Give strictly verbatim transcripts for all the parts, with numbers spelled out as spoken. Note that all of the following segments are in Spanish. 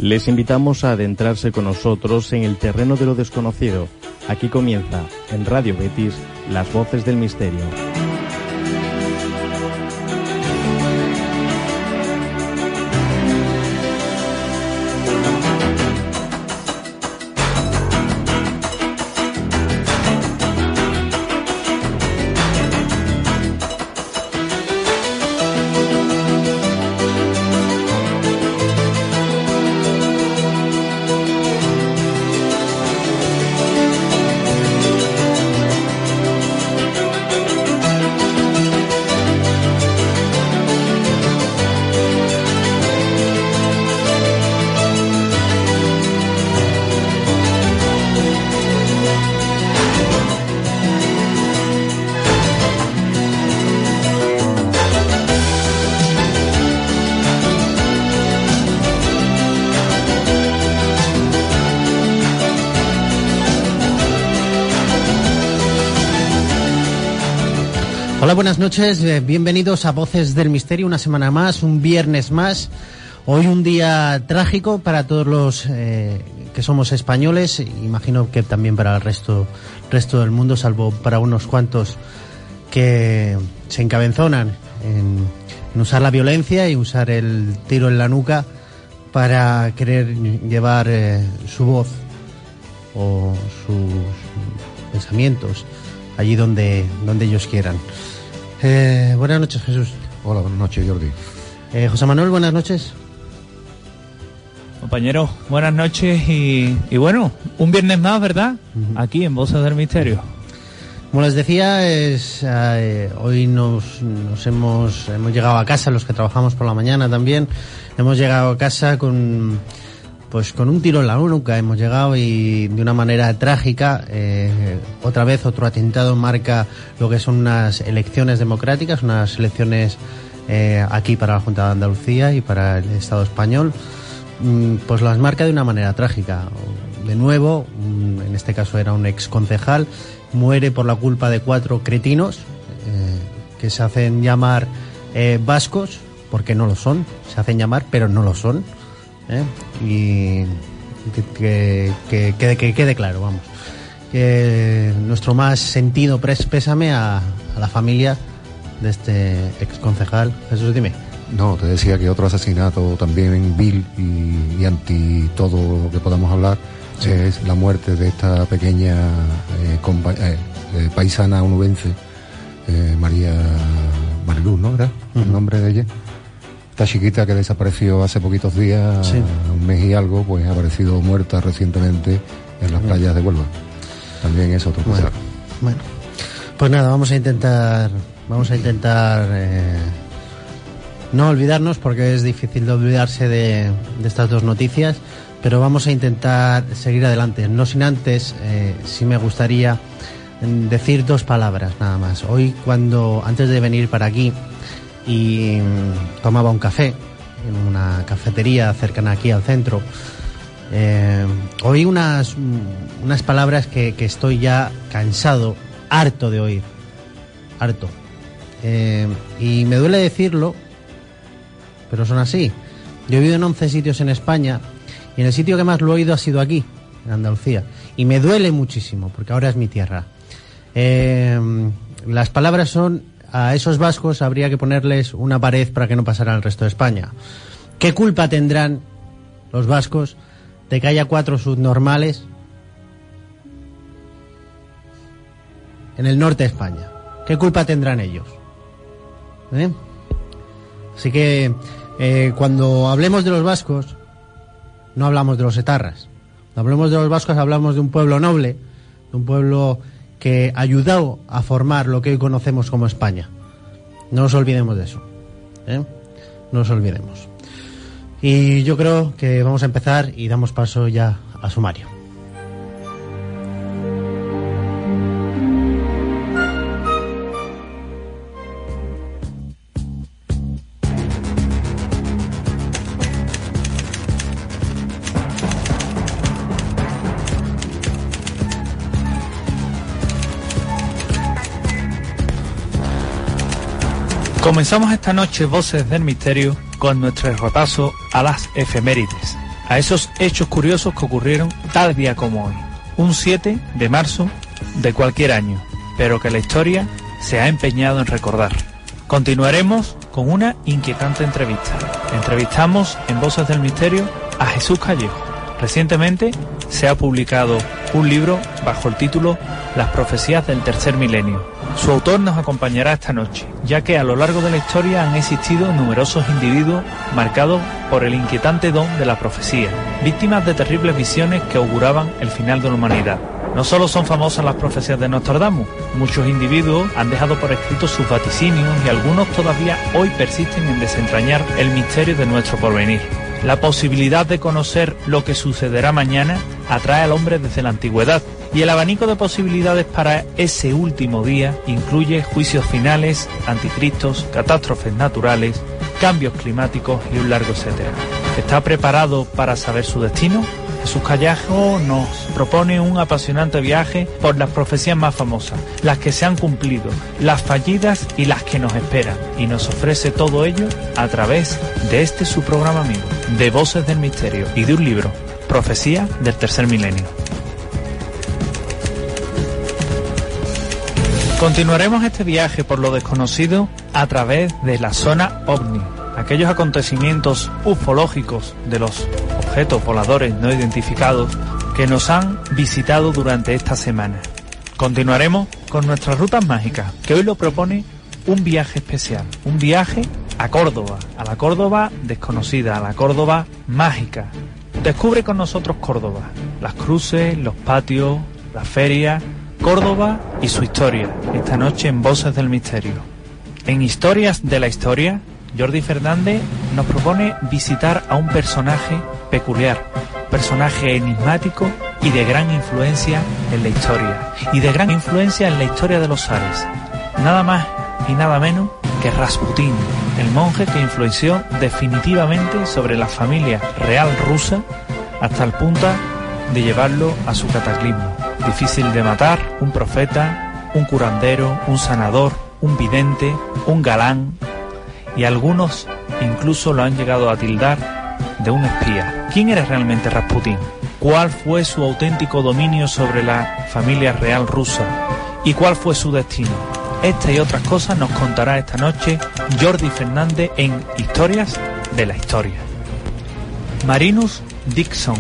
Les invitamos a adentrarse con nosotros en el terreno de lo desconocido. Aquí comienza, en Radio Betis, Las Voces del Misterio. Hola, buenas noches, bienvenidos a Voces del Misterio, una semana más, un viernes más. Hoy un día trágico para todos los eh, que somos españoles, imagino que también para el resto, resto del mundo, salvo para unos cuantos que se encabezonan en, en usar la violencia y usar el tiro en la nuca para querer llevar eh, su voz o sus pensamientos allí donde, donde ellos quieran. Eh, buenas noches, Jesús. Hola, buenas noches, Jordi. Eh, José Manuel, buenas noches. Compañeros, buenas noches y, y bueno, un viernes más, ¿verdad? Uh-huh. Aquí en Voces del Misterio. Como les decía, es, eh, hoy nos, nos hemos, hemos llegado a casa, los que trabajamos por la mañana también, hemos llegado a casa con... Pues con un tiro en la nuca hemos llegado y de una manera trágica, eh, otra vez otro atentado marca lo que son unas elecciones democráticas, unas elecciones eh, aquí para la Junta de Andalucía y para el Estado español, mm, pues las marca de una manera trágica. De nuevo, mm, en este caso era un ex concejal, muere por la culpa de cuatro cretinos eh, que se hacen llamar eh, vascos, porque no lo son, se hacen llamar, pero no lo son. ¿Eh? Y que, que, que, que quede claro, vamos, que nuestro más sentido pésame a, a la familia de este ex concejal. Jesús, dime. No, te decía que otro asesinato también vil y, y anti todo lo que podamos hablar, sí, es la muerte de esta pequeña eh, compa- eh, eh, paisana onubense, eh, María Mariluz, ¿no era uh-huh. el nombre de ella? Esta chiquita que desapareció hace poquitos días, sí. un mes y algo, pues ha aparecido muerta recientemente en las playas de Huelva. También es otro bueno, bueno, pues nada, vamos a intentar, vamos a intentar eh, no olvidarnos, porque es difícil de olvidarse de, de estas dos noticias, pero vamos a intentar seguir adelante. No sin antes, eh, sí me gustaría decir dos palabras nada más. Hoy, cuando antes de venir para aquí, y tomaba un café en una cafetería cercana aquí al centro, eh, oí unas unas palabras que, que estoy ya cansado, harto de oír, harto, eh, y me duele decirlo, pero son así. Yo he vivido en once sitios en España y en el sitio que más lo he oído ha sido aquí, en Andalucía, y me duele muchísimo porque ahora es mi tierra. Eh, las palabras son: a esos vascos habría que ponerles una pared para que no pasaran al resto de España. ¿Qué culpa tendrán los vascos de que haya cuatro subnormales en el norte de España? ¿Qué culpa tendrán ellos? ¿Eh? Así que eh, cuando hablemos de los vascos, no hablamos de los etarras. Cuando hablemos de los vascos, hablamos de un pueblo noble, de un pueblo que ayudó a formar lo que hoy conocemos como España. No nos olvidemos de eso, ¿eh? No nos olvidemos. Y yo creo que vamos a empezar y damos paso ya a sumario. Comenzamos esta noche Voces del Misterio con nuestro repaso a las efemérides. a esos hechos curiosos que ocurrieron tal día como hoy, un siete de marzo de cualquier año, pero que la historia se ha empeñado en recordar. Continuaremos con una inquietante entrevista. Entrevistamos en Voces del Misterio a Jesús Callejo. Recientemente se ha publicado un libro bajo el título Las profecías del tercer milenio. Su autor nos acompañará esta noche, ya que a lo largo de la historia han existido numerosos individuos marcados por el inquietante don de la profecía, víctimas de terribles visiones que auguraban el final de la humanidad. No solo son famosas las profecías de Nostradamus, muchos individuos han dejado por escrito sus vaticinios y algunos todavía hoy persisten en desentrañar el misterio de nuestro porvenir. La posibilidad de conocer lo que sucederá mañana atrae al hombre desde la antigüedad, y el abanico de posibilidades para ese último día incluye juicios finales, anticristos, catástrofes naturales, cambios climáticos y un largo etcétera. ¿Está preparado para saber su destino? Jesús Callejo nos propone un apasionante viaje por las profecías más famosas, las que se han cumplido, las fallidas y las que nos esperan, y nos ofrece todo ello a través de este su programa amigo, de Voces del Misterio y de un libro, Profecía del Tercer Milenio. Continuaremos este viaje por lo desconocido a través de la zona OVNI, aquellos acontecimientos ufológicos de los objetos voladores no identificados que nos han visitado durante esta semana. Continuaremos con nuestras rutas mágicas, que hoy lo propone un viaje especial, un viaje a Córdoba, a la Córdoba desconocida, a la Córdoba mágica. Descubre con nosotros Córdoba, las cruces, los patios, la feria, Córdoba y su historia, esta noche en Voces del Misterio. En Historias de la Historia, Jordi Fernández nos propone visitar a un personaje peculiar, personaje enigmático y de gran influencia en la historia, y de gran influencia en la historia de los zares. Nada más y nada menos que Rasputín, el monje que influenció definitivamente sobre la familia real rusa hasta el punto de llevarlo a su cataclismo. Difícil de matar, un profeta, un curandero, un sanador, un vidente, un galán, y algunos incluso lo han llegado a tildar de un espía. ¿Quién era realmente Rasputín? ¿Cuál fue su auténtico dominio sobre la familia real rusa? ¿Y cuál fue su destino? Esta y otras cosas nos contará esta noche Jordi Fernández en Historias de la Historia. Marinus Dixon,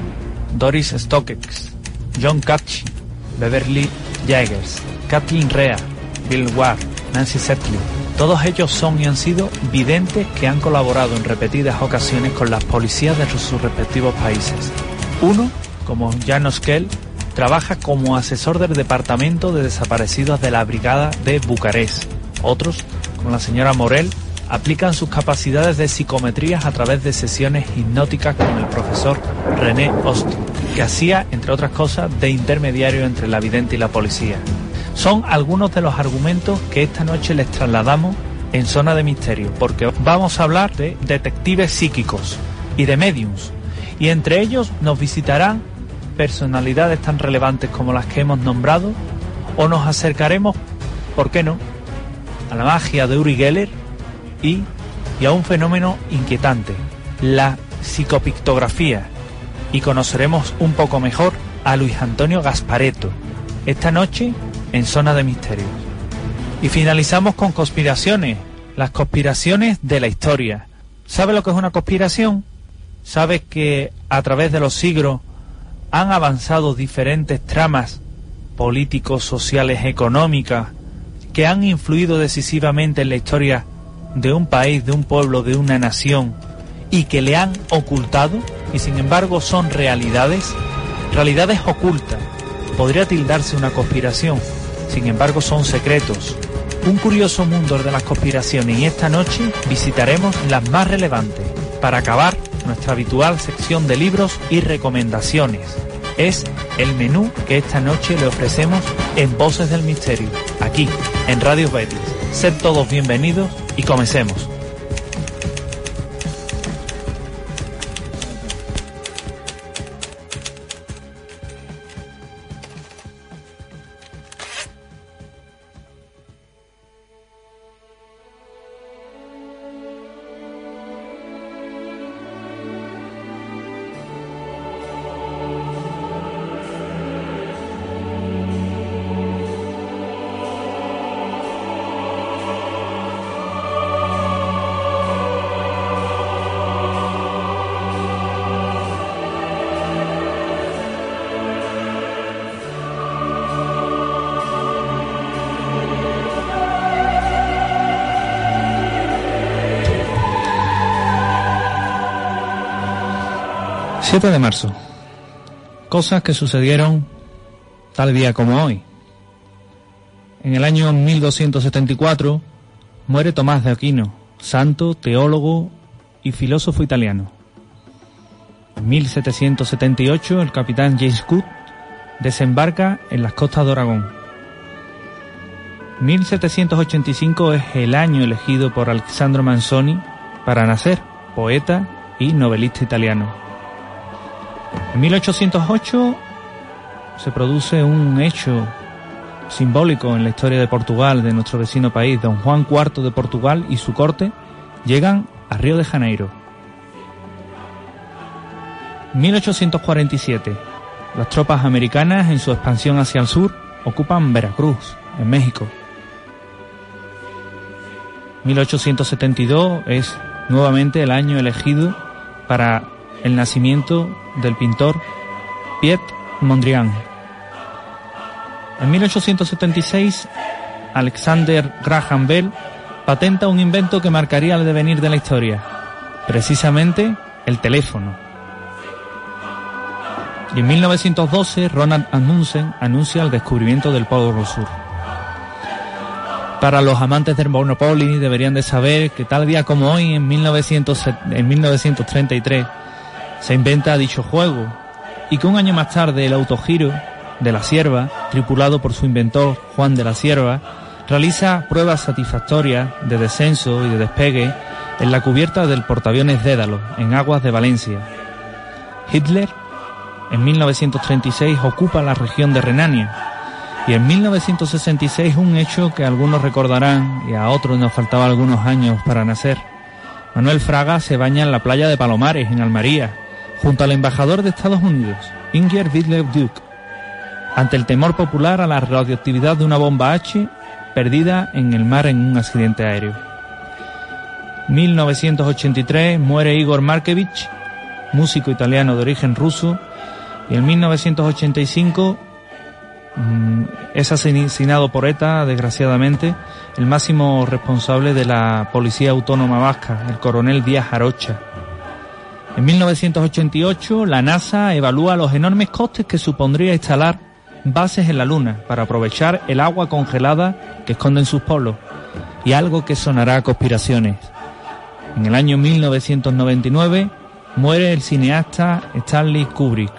Doris Stokes, John Katchy, Beverly Jaegers, Kathleen Rea, Bill Ward, Nancy Setley. Todos ellos son y han sido videntes que han colaborado en repetidas ocasiones con las policías de sus respectivos países. Uno, como Janos Kell, trabaja como asesor del Departamento de Desaparecidos de la Brigada de Bucarest. Otros, como la señora Morel, aplican sus capacidades de psicometrías a través de sesiones hipnóticas con el profesor René Austin, que hacía, entre otras cosas, de intermediario entre la vidente y la policía. Son algunos de los argumentos que esta noche les trasladamos en Zona de Misterio, porque vamos a hablar de detectives psíquicos y de mediums, y entre ellos nos visitarán personalidades tan relevantes como las que hemos nombrado, o nos acercaremos, ¿por qué no?, a la magia de Uri Geller y, y a un fenómeno inquietante, la psicopictografía, y conoceremos un poco mejor a Luis Antonio Gasparetto, esta noche en Zona de Misterios. Y finalizamos con conspiraciones, las conspiraciones de la historia. ¿Sabe lo que es una conspiración? ¿Sabe que a través de los siglos han avanzado diferentes tramas políticos, sociales, económicas, que han influido decisivamente en la historia de un país, de un pueblo, de una nación, y que le han ocultado, y sin embargo son realidades, realidades ocultas? Podría tildarse una conspiración, sin embargo son secretos. Un curioso mundo de las conspiraciones, y esta noche visitaremos las más relevantes, para acabar nuestra habitual sección de libros y recomendaciones. Es el menú que esta noche le ofrecemos en Voces del Misterio, aquí, en Radio Betis. Sed todos bienvenidos y comencemos. siete de marzo. Cosas que sucedieron tal día como hoy. En el año mil doscientos setenta y cuatro muere Tomás de Aquino, santo, teólogo y filósofo italiano. En mil setecientos setenta y ocho el capitán James Cook desembarca en las costas de Aragón. mil setecientos ochenta y cinco es el año elegido por Alessandro Manzoni para nacer, poeta y novelista italiano. En mil ochocientos ocho se produce un hecho simbólico en la historia de Portugal, de nuestro vecino país. Don Juan cuarto de Portugal y su corte llegan a Río de Janeiro. mil ochocientos cuarenta y siete. Las tropas americanas, en su expansión hacia el sur, ocupan Veracruz, en México. mil ochocientos setenta y dos es nuevamente el año elegido para el nacimiento del pintor Piet Mondrian. En mil ochocientos setenta y seis, Alexander Graham Bell patenta un invento que marcaría el devenir de la historia, precisamente el teléfono. Y en mil novecientos doce, Ronald Amundsen anuncia el descubrimiento del Polo Sur. Para los amantes del Monopoly deberían de saber que tal día como hoy, en, mil novecientos, en mil novecientos treinta y tres, se inventa dicho juego, y que un año más tarde el autogiro de la Cierva, tripulado por su inventor Juan de la Cierva, realiza pruebas satisfactorias de descenso y de despegue en la cubierta del portaaviones Dédalo, en aguas de Valencia. Hitler, en mil novecientos treinta y seis, ocupa la región de Renania, y en mil novecientos sesenta y seis un hecho que algunos recordarán y a otros nos faltaba algunos años para nacer. Manuel Fraga se baña en la playa de Palomares, en Almería, junto al embajador de Estados Unidos, Inger Wittler-Duke, ante el temor popular a la radioactividad de una bomba H perdida en el mar en un accidente aéreo. mil novecientos ochenta y tres muere Igor Markevich, músico italiano de origen ruso, y en mil novecientos ochenta y cinco mmm, es asesinado por ETA, desgraciadamente, el máximo responsable de la Policía Autónoma Vasca, el coronel Díaz Arocha. En mil novecientos ochenta y ocho, la NASA evalúa los enormes costes que supondría instalar bases en la Luna para aprovechar el agua congelada que esconden sus polos, y algo que sonará a conspiraciones. En el año mil novecientos noventa y nueve muere el cineasta Stanley Kubrick.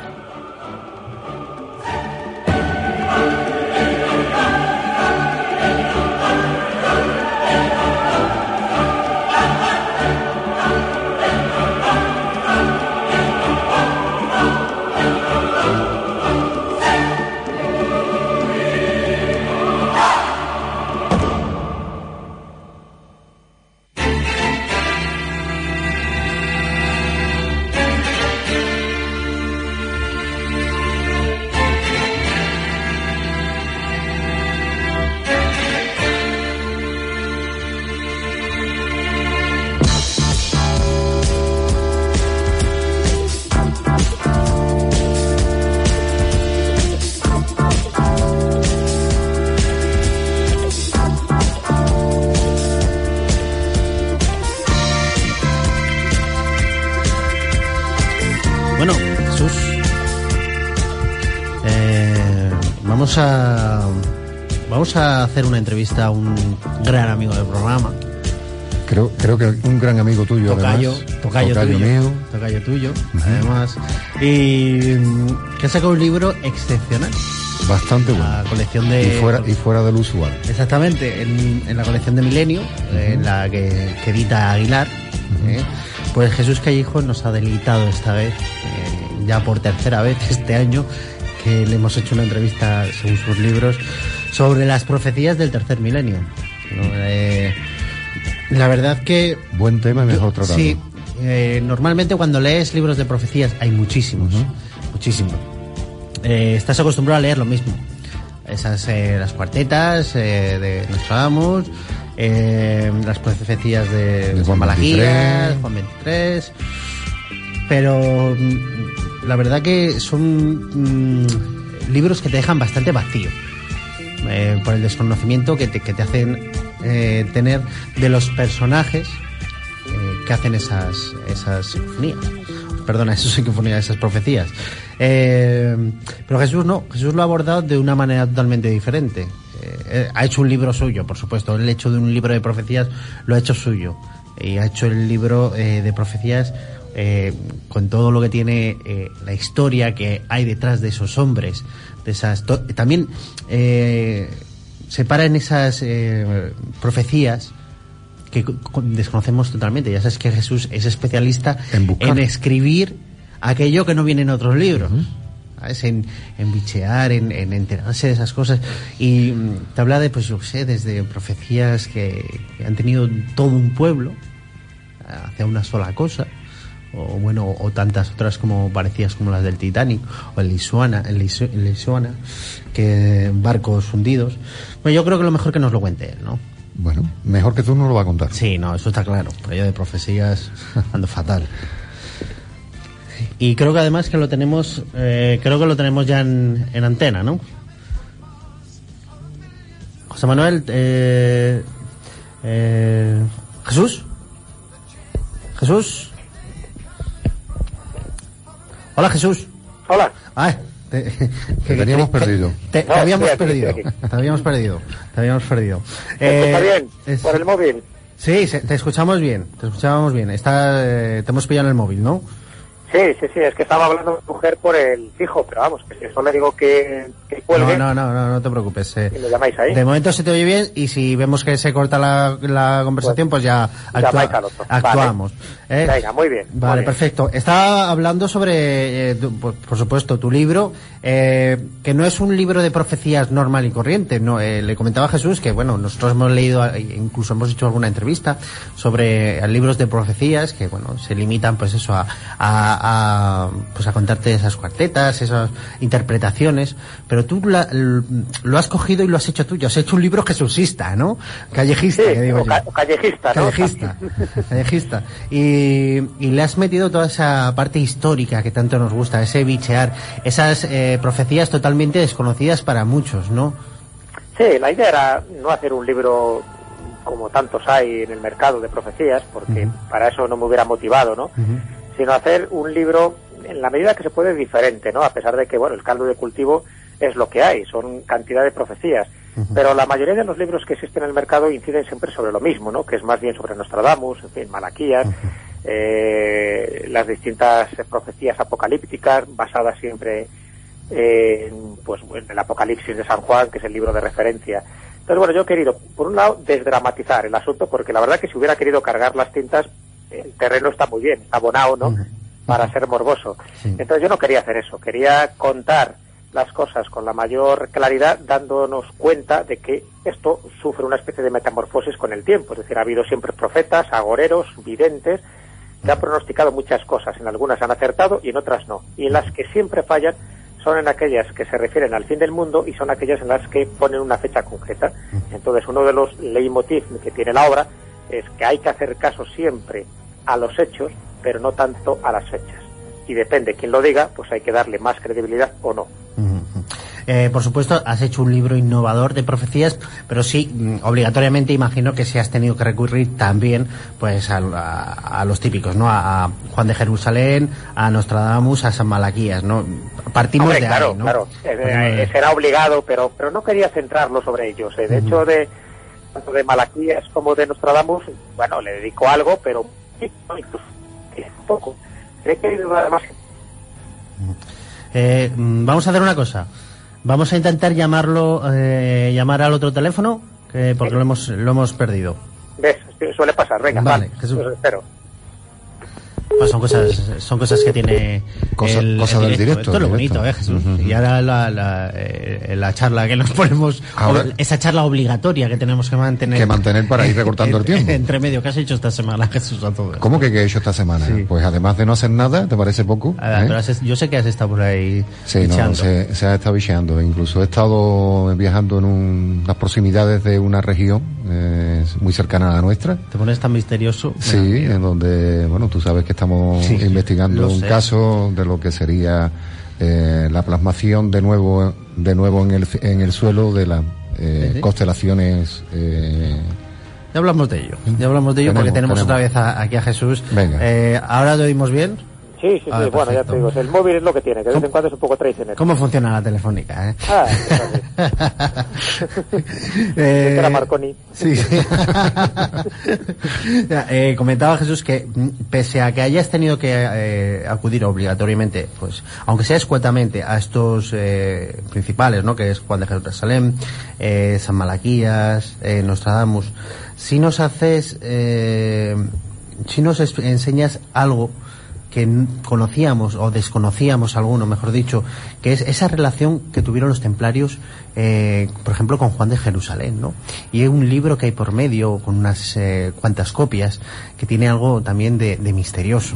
Vamos a, vamos a hacer una entrevista a un gran amigo del programa. Creo, creo que un gran amigo tuyo, Tocayo, además. Tocayo, Tocayo tuyo, mío. Tocayo tuyo, Uh-huh. además. Y que ha sacado un libro excepcional. Bastante bueno. La colección de... Y fuera, y fuera del usual. Exactamente, en, en la colección de Milenio, uh-huh. en la que, que edita Aguilar. Uh-huh. ¿eh? Pues Jesús Callejo nos ha deleitado esta vez, eh, ya por tercera vez este año, que le hemos hecho una entrevista, según sus libros, sobre las profecías del tercer milenio. ¿no? Eh, la verdad que... Buen tema y mejor tratado. Sí, eh, normalmente cuando lees libros de profecías hay muchísimos, uh-huh. muchísimos. Eh, estás acostumbrado a leer lo mismo. Esas, eh, las cuartetas eh, de Nostradamus, eh, las profecías de, de Juan Malaquías, Juan veintitrés, pero la verdad que son mmm, libros que te dejan bastante vacío eh, por el desconocimiento que te, que te hacen eh, tener de los personajes eh, que hacen esas esas sinfonías, perdona, esas psicofonías, esas profecías. Eh, pero Jesús no, Jesús lo ha abordado de una manera totalmente diferente. Eh, ha hecho un libro suyo, por supuesto. El hecho de un libro de profecías lo ha hecho suyo. Y ha hecho el libro eh, de profecías eh, con todo lo que tiene eh, la historia que hay detrás de esos hombres, de esas to- también eh, se para en esas eh, profecías que desconocemos totalmente. Ya sabes que Jesús es especialista en, en escribir aquello que no viene en otros libros. Uh-huh. ¿Sabes? En, en bichear, en, en enterarse de esas cosas. Y mm, te habla de, pues yo sé, desde profecías que, que han tenido todo un pueblo hacia una sola cosa, o bueno, o tantas otras como parecidas como las del Titanic o el Lisuana, el, Lisu, el Lisuana, que barcos hundidos. Bueno, yo creo que lo mejor que nos lo cuente él, ¿no? Bueno, mejor que tú no lo va a contar. Sí, no, eso está claro. Pero yo de profecías ando fatal. Y creo que además que lo tenemos, eh, creo que lo tenemos ya en, en antena, ¿no? José Manuel, eh, eh, Jesús, Jesús. Hola, Jesús. Hola. Ah, te, te teníamos que, perdido. Te, te, no, te habíamos aquí, perdido. aquí. Te habíamos perdido. Te habíamos perdido. ¿Te escucha bien? Es, ¿Por el móvil? Sí, te escuchamos bien. Te escuchábamos bien. Está, eh, te hemos pillado en el móvil, ¿no? Sí, sí, sí, es que estaba hablando de mujer por el fijo, pero vamos, que si eso le digo que, que cuelgue... No, no, no, no, no te preocupes. Eh, y me llamáis ahí. De momento se te oye bien y si vemos que se corta la, la conversación, pues, pues ya actua actuamos. Vale. ¿eh? Venga, muy bien. Vale, muy bien. Perfecto. Estaba hablando sobre, eh, tu, por, por supuesto, tu libro, eh, que no es un libro de profecías normal y corriente. No, eh, le comentaba a Jesús que, bueno, nosotros hemos leído, incluso hemos hecho alguna entrevista sobre libros de profecías que, bueno, se limitan, pues eso, a... a, a pues a contarte esas cuartetas, esas interpretaciones, pero tú la, lo has cogido y lo has hecho tuyo, has hecho un libro jesucista, ¿no? Callejista, sí, que digo o ca yo. Callejista, ¿no? Callejista, callejista. Y, y le has metido toda esa parte histórica que tanto nos gusta, ese bichear, esas eh, profecías totalmente desconocidas para muchos, ¿no? Sí, la idea era no hacer un libro como tantos hay en el mercado de profecías, porque uh-huh. para eso no me hubiera motivado, ¿no? Uh-huh. Sino hacer un libro en la medida que se puede diferente, ¿no? A pesar de que, bueno, el caldo de cultivo es lo que hay, son cantidad de profecías. Uh-huh. Pero la mayoría de los libros que existen en el mercado inciden siempre sobre lo mismo, ¿no? Que es más bien sobre Nostradamus, en fin, Malaquías, uh-huh. eh, las distintas profecías apocalípticas basadas siempre en, pues, en el Apocalipsis de San Juan, que es el libro de referencia. Entonces, bueno, yo he querido, por un lado, desdramatizar el asunto, porque la verdad que si hubiera querido cargar las tintas, el terreno está muy bien, está abonado, ¿no? Uh-huh. Para ser morboso. Sí. Entonces yo no quería hacer eso, quería contar las cosas con la mayor claridad, dándonos cuenta de que esto sufre una especie de metamorfosis con el tiempo. Es decir, ha habido siempre profetas, agoreros, videntes, que han pronosticado muchas cosas. En algunas han acertado y en otras no. Y en las que siempre fallan son en aquellas que se refieren al fin del mundo y son aquellas en las que ponen una fecha concreta. Entonces uno de los leitmotiv que tiene la obra es que hay que hacer caso siempre a los hechos, pero no tanto a las fechas. Y depende quién lo diga, pues hay que darle más credibilidad o no. Uh-huh. Eh, por supuesto, has hecho un libro innovador de profecías, pero sí, obligatoriamente imagino que si has tenido que recurrir también pues a, a, a los típicos, ¿no? A, a Juan de Jerusalén, a Nostradamus, a San Malaquías, ¿no? Partimos Hombre, de claro, ahí, ¿no? Claro, eh, eh, será obligado, pero pero no quería centrarlo sobre ellos. Eh. De uh-huh. hecho, de tanto de Malaquías como de Nostradamus, bueno, le dedico algo, pero incluso poco. He querido dar más. Eh, vamos a hacer una cosa. Vamos a intentar llamarlo, eh, llamar al otro teléfono, que porque sí. lo hemos lo hemos perdido. ¿Ves? Suele pasar. Venga, vale. vale. Jesús. Pues espero. Pues son cosas son cosas que tiene Cosa, el, cosa el del directo. directo. Esto es lo bonito, ¿eh, Jesús? Uh-huh. Y ahora la, la, eh, la charla que nos ponemos, ahora, esa charla obligatoria que tenemos que mantener. Que mantener para ir recortando el tiempo. Entre medio, ¿qué has hecho esta semana, Jesús, a todo? ¿Cómo que qué he hecho esta semana? Sí. Pues además de no hacer nada, ¿te parece poco? Ah, ¿eh? pero has, yo sé que has estado por ahí Sí, bicheando. no, se, se ha estado bicheando. Incluso he estado viajando en un, las proximidades de una región eh, muy cercana a la nuestra. ¿Te pones tan misterioso? Sí, en donde, bueno, tú sabes que estamos sí, investigando un sé. caso de lo que sería eh, la plasmación de nuevo de nuevo en el en el suelo de las eh, ¿Sí? constelaciones. Eh, ya hablamos de ello, ya hablamos de ello tenemos, porque tenemos, tenemos otra vez a, aquí a Jesús. Venga. Eh, ¿Ahora lo oímos bien? Sí, sí, sí, Ah, bueno, ya te digo, el móvil es lo que tiene, que de vez en cuando es un poco traicionero. ¿Cómo funciona la telefónica, eh? Ah, eso sí. eh, Era Marconi. Sí. eh, comentaba Jesús que pese a que hayas tenido que eh, acudir obligatoriamente, pues, aunque sea escuetamente, a estos eh, principales, ¿no? Que es Juan de Jerusalén, eh, San Malaquías, eh, Nostradamus, si nos haces, eh, si nos enseñas algo que conocíamos o desconocíamos alguno, mejor dicho, que es esa relación que tuvieron los templarios, eh, por ejemplo, con Juan de Jerusalén, ¿no? Y hay un libro que hay por medio, con unas eh, cuantas copias, que tiene algo también de, de misterioso.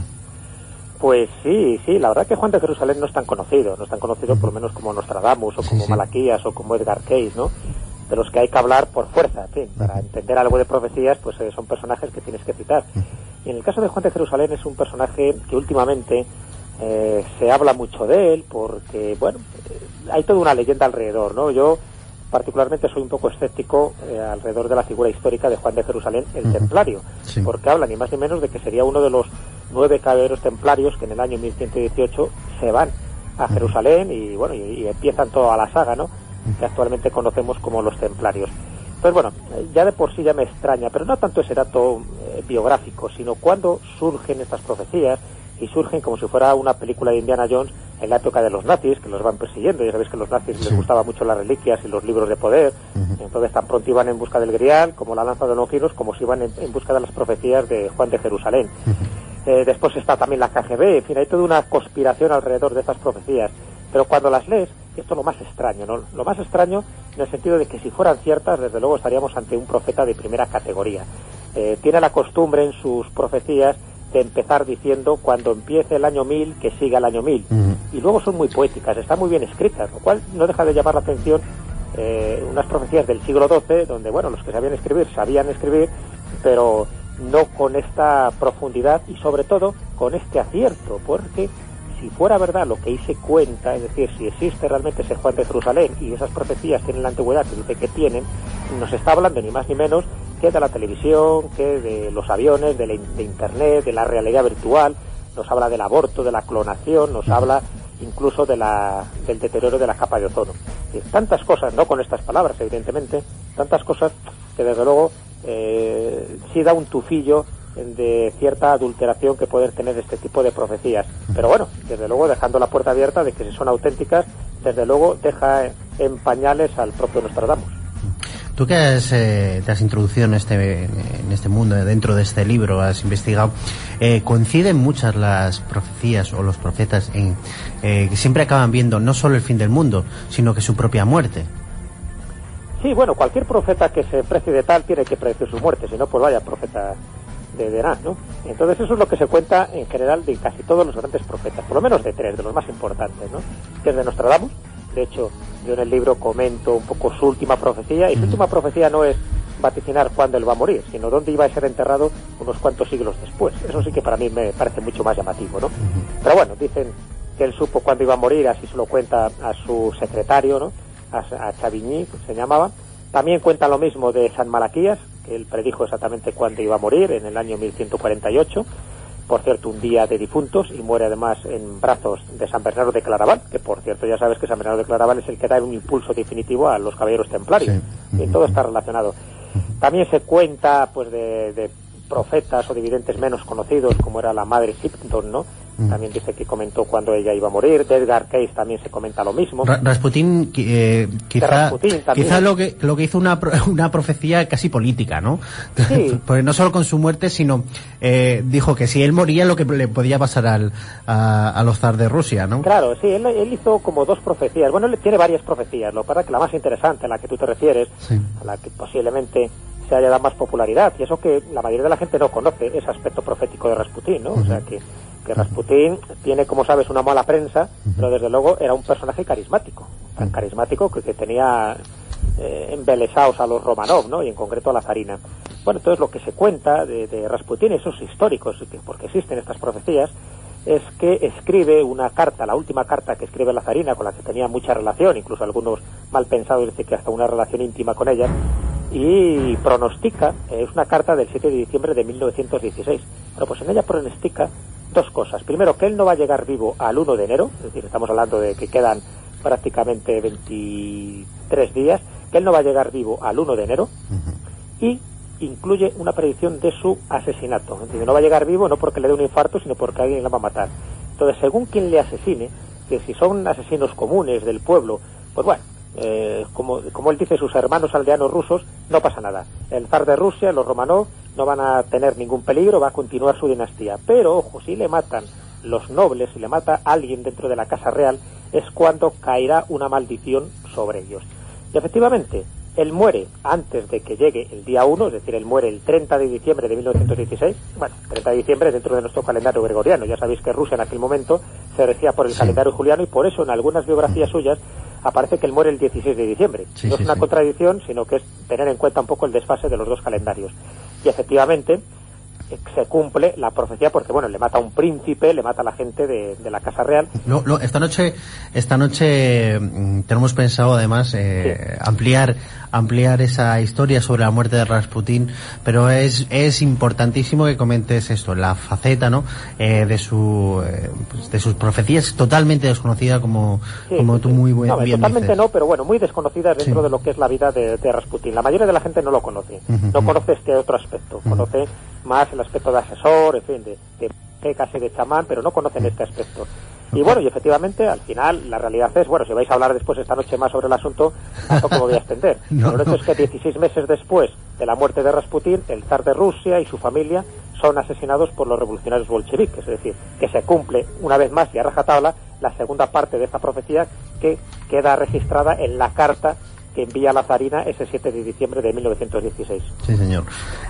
Pues sí, sí, la verdad que Juan de Jerusalén no es tan conocido, no es tan conocido por lo menos como Nostradamus o como sí, sí. Malaquías o como Edgar Cayce, ¿no? De los que hay que hablar por fuerza, en fin, para entender algo de profecías, pues eh, son personajes que tienes que citar. Y en el caso de Juan de Jerusalén es un personaje que últimamente eh, se habla mucho de él porque, bueno, eh, hay toda una leyenda alrededor, ¿no? Yo particularmente soy un poco escéptico eh, alrededor de la figura histórica de Juan de Jerusalén, el uh-huh. templario, sí. porque habla ni más ni menos de que sería uno de los nueve caballeros templarios que en el año mil ciento dieciocho se van a Jerusalén y, bueno, y, y empiezan toda la saga, ¿no?, que actualmente conocemos como los templarios. Pues bueno, ya de por sí ya me extraña, pero no tanto ese dato eh, biográfico, sino cuando surgen estas profecías, y surgen como si fuera una película de Indiana Jones en la época de los nazis, que los van persiguiendo. Ya sabéis que a los nazis sí. les gustaban mucho las reliquias y los libros de poder, uh-huh. entonces tan pronto iban en busca del Grial, como la lanza de Longinos, como si iban en, en busca de las profecías de Juan de Jerusalén. Uh-huh. Eh, después está también la K G B, en fin, hay toda una conspiración alrededor de estas profecías. Pero cuando las lees, esto es lo más extraño, ¿no? Lo más extraño en el sentido de que si fueran ciertas, desde luego estaríamos ante un profeta de primera categoría. Eh, tiene la costumbre en sus profecías de empezar diciendo cuando empiece el año mil, que siga el año mil. Uh-huh. Y luego son muy poéticas, están muy bien escritas, lo cual no deja de llamar la atención eh, unas profecías del siglo doce, donde, bueno, los que sabían escribir, sabían escribir, pero no con esta profundidad y sobre todo con este acierto, porque si fuera verdad lo que ahí se cuenta, es decir, si existe realmente ese Juan de Jerusalén y esas profecías tienen la antigüedad que dice que tienen, nos está hablando ni más ni menos que de la televisión, que de los aviones, de, la, de internet, de la realidad virtual, nos habla del aborto, de la clonación, nos habla incluso de la, del deterioro de la capa de ozono. Y tantas cosas, no con estas palabras evidentemente, tantas cosas que desde luego eh, sí da un tufillo de cierta adulteración que pueden tener este tipo de profecías, pero bueno, desde luego dejando la puerta abierta de que si son auténticas, desde luego deja en pañales al propio Nostradamus. Tú que has, eh, te has introducido en este, en este mundo, dentro de este libro, has investigado, eh, coinciden muchas las profecías o los profetas en eh, que siempre acaban viendo no solo el fin del mundo, sino que su propia muerte. Sí, bueno, cualquier profeta que se precie de tal tiene que predecir su muerte, si no, pues vaya profeta de verán, ¿no? Entonces eso es lo que se cuenta en general de casi todos los grandes profetas, por lo menos de tres, de los más importantes, ¿no? Que es de Nostradamus. De hecho, yo en el libro comento un poco su última profecía, y su última profecía no es vaticinar cuándo él va a morir, sino dónde iba a ser enterrado unos cuantos siglos después. Eso sí que para mí me parece mucho más llamativo, ¿no? Pero bueno, dicen que él supo cuándo iba a morir, así se lo cuenta a su secretario, ¿no?, a, a Chavigny, se llamaba. También cuenta lo mismo de San Malaquías, que él predijo exactamente cuándo iba a morir, en el año mil ciento cuarenta y ocho, por cierto, un día de difuntos, y muere además en brazos de San Bernardo de Claraval, que por cierto ya sabes que San Bernardo de Claraval es el que da un impulso definitivo a los caballeros templarios, sí. Y todo está relacionado. También se cuenta pues de, de profetas o de videntes menos conocidos, como era la madre Sipton, ¿no? También dice que comentó cuando ella iba a morir. De Edgar Cayce también se comenta lo mismo. Ra Rasputín, eh, quizá, Rasputín quizá lo que lo que hizo una una profecía casi política, ¿no? Sí. Porque no solo con su muerte, sino eh, dijo que si él moría lo que le podía pasar al, a, a los zar de Rusia, ¿no? Claro, sí, él, él hizo como dos profecías. Bueno, él tiene varias profecías. Lo que pasa es que la más interesante, a la que tú te refieres, sí, a la que posiblemente se haya dado más popularidad, y eso que la mayoría de la gente no conoce, ese aspecto profético de Rasputín, ¿no? Uh-huh. O sea que que Rasputín tiene, como sabes, una mala prensa, pero desde luego era un personaje carismático, tan carismático que, que tenía eh, embelesados a los Romanov, ¿no?, y en concreto a la zarina. Bueno, entonces lo que se cuenta de, de Rasputín, esos históricos, porque existen estas profecías, es que escribe una carta, la última carta que escribe la zarina, con la que tenía mucha relación, incluso algunos mal pensados dicen que hasta una relación íntima con ella, y pronostica, eh, es una carta del siete de diciembre de mil novecientos dieciséis, bueno, pues en ella pronostica dos cosas. Primero, que él no va a llegar vivo al uno de enero, es decir, estamos hablando de que quedan prácticamente veintitrés días, que él no va a llegar vivo al uno de enero, uh-huh. y incluye una predicción de su asesinato. Es decir, no va a llegar vivo no porque le dé un infarto, sino porque alguien le va a matar. Entonces, según quien le asesine, que si son asesinos comunes del pueblo, pues bueno, eh, como, como él dice, sus hermanos aldeanos rusos, no pasa nada. El zar de Rusia, los Romanov, no van a tener ningún peligro, va a continuar su dinastía. Pero, ojo, si le matan los nobles, si le mata a alguien dentro de la casa real, es cuando caerá una maldición sobre ellos. Y efectivamente, él muere antes de que llegue el día uno, es decir, él muere el treinta de diciembre de mil novecientos dieciséis, bueno, treinta de diciembre dentro de nuestro calendario gregoriano. Ya sabéis que Rusia en aquel momento se regía por el sí. calendario juliano, y por eso en algunas biografías suyas aparece que él muere el dieciséis de diciembre. Sí, no es sí, una sí. contradicción, sino que es tener en cuenta un poco el desfase de los dos calendarios. Y efectivamente se cumple la profecía, porque bueno, le mata a un príncipe, le mata a la gente de, de la Casa Real. Lo, lo, esta noche esta noche mmm, tenemos pensado además eh, sí. ampliar ampliar esa historia sobre la muerte de Rasputín, pero es es importantísimo que comentes esto, la faceta, ¿no? Eh, de su eh, pues de sus profecías totalmente desconocida, como sí, como tú muy buen, no, bien totalmente dices. no, pero bueno, muy desconocida dentro sí. de lo que es la vida de, de Rasputín. La mayoría de la gente no lo conoce, uh-huh. no conoce este otro aspecto, uh-huh. conoce más el aspecto de asesor, en fin, de, de casi de chamán, pero no conocen este aspecto. Y bueno, y efectivamente, al final, la realidad es, bueno, si vais a hablar después esta noche más sobre el asunto, tampoco me voy a extender. no, Pero lo no. hecho es que dieciséis meses después de la muerte de Rasputín, el zar de Rusia y su familia son asesinados por los revolucionarios bolcheviques, es decir, que se cumple una vez más y a rajatabla la segunda parte de esta profecía, que queda registrada en la carta que envía la zarina ese siete de diciembre de mil novecientos dieciséis. Sí, señor.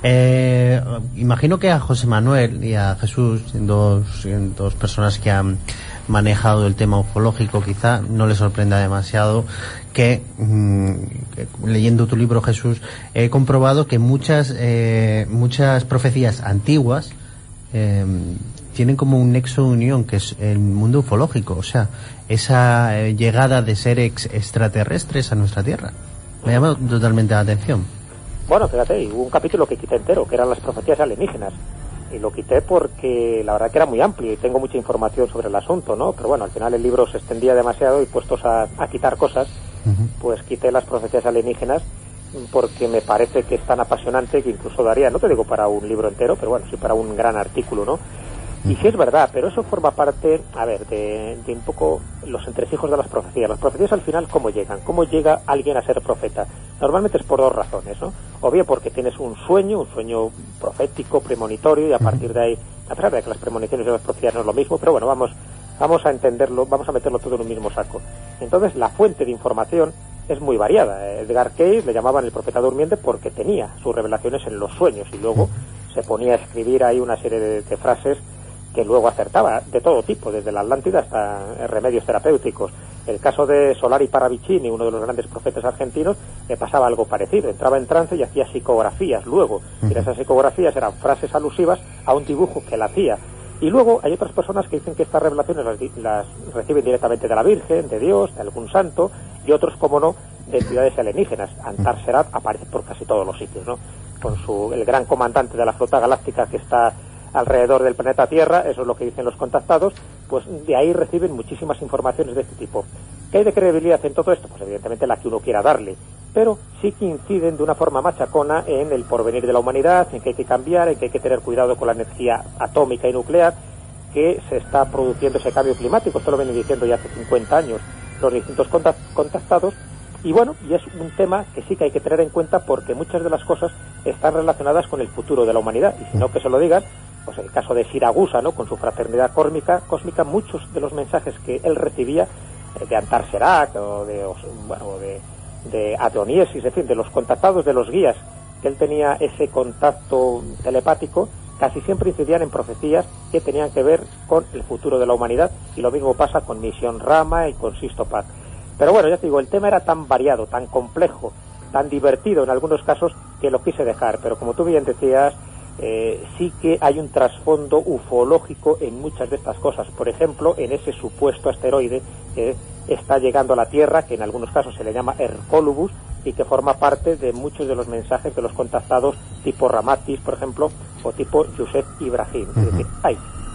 Eh, imagino que a José Manuel y a Jesús, dos, dos personas que han manejado el tema ufológico, quizá no les sorprenda demasiado que, mmm, que leyendo tu libro, Jesús, he comprobado que muchas eh, muchas profecías antiguas eh, tienen como un nexo de unión, que es el mundo ufológico, o sea, esa eh, llegada de seres extraterrestres a nuestra Tierra. Me llama totalmente la atención. Bueno, fíjate, hubo un capítulo que quité entero, que eran las profecías alienígenas, y lo quité porque la verdad que era muy amplio y tengo mucha información sobre el asunto, ¿no? Pero bueno, al final el libro se extendía demasiado y puestos a, a quitar cosas, uh-huh. pues quité las profecías alienígenas, porque me parece que es tan apasionante que incluso daría, no te digo para un libro entero, pero bueno, sí para un gran artículo, ¿no? Y sí es verdad, pero eso forma parte, a ver, de, de un poco los entresijos de las profecías. Las profecías al final, ¿cómo llegan? ¿Cómo llega alguien a ser profeta? Normalmente es por dos razones, ¿no? O bien porque tienes un sueño, un sueño profético, premonitorio, y a partir de ahí, a pesar de que las premoniciones y las profecías no es lo mismo, pero bueno, vamos, vamos a entenderlo, vamos a meterlo todo en un mismo saco. Entonces, la fuente de información es muy variada. Edgar Cayce le llamaban el profeta durmiente porque tenía sus revelaciones en los sueños, y luego se ponía a escribir ahí una serie de, de frases que luego acertaba de todo tipo, desde la Atlántida hasta remedios terapéuticos. El caso de Solari Paravicini, uno de los grandes profetas argentinos, le pasaba algo parecido, entraba en trance y hacía psicografías luego, y esas psicografías eran frases alusivas a un dibujo que él hacía. Y luego hay otras personas que dicen que estas revelaciones las, las reciben directamente de la Virgen, de Dios, de algún santo, y otros, como no, de entidades alienígenas. Antar Serat aparece por casi todos los sitios, ¿no? Con su, el gran comandante de la flota galáctica que está alrededor del planeta Tierra, eso es lo que dicen los contactados, pues de ahí reciben muchísimas informaciones de este tipo. ¿Qué hay de credibilidad en todo esto? Pues evidentemente la que uno quiera darle, pero sí que inciden de una forma machacona en el porvenir de la humanidad, en que hay que cambiar, en que hay que tener cuidado con la energía atómica y nuclear, que se está produciendo ese cambio climático. Esto lo vienen diciendo ya hace cincuenta años los distintos contactados. Y bueno, y es un tema que sí que hay que tener en cuenta, porque muchas de las cosas están relacionadas con el futuro de la humanidad, y si no que se lo digan, pues el caso de Siragusa, ¿no?, con su fraternidad cósmica, cósmica muchos de los mensajes que él recibía eh, de Antar Serat o de, o, bueno, de, de Adoniesis, en fin, de los contactados, de los guías, que él tenía ese contacto telepático, casi siempre incidían en profecías que tenían que ver con el futuro de la humanidad, y lo mismo pasa con Misión Rama y con Sisto Paz. Pero bueno, ya te digo, el tema era tan variado, tan complejo, tan divertido en algunos casos, que lo quise dejar, pero como tú bien decías, eh, sí que hay un trasfondo ufológico en muchas de estas cosas. Por ejemplo, en ese supuesto asteroide que está llegando a la Tierra, que en algunos casos se le llama Hercólubus, y que forma parte de muchos de los mensajes de los contactados tipo Ramatis, por ejemplo, o tipo Yusef Ibrahim. Uh-huh. Es decir, hay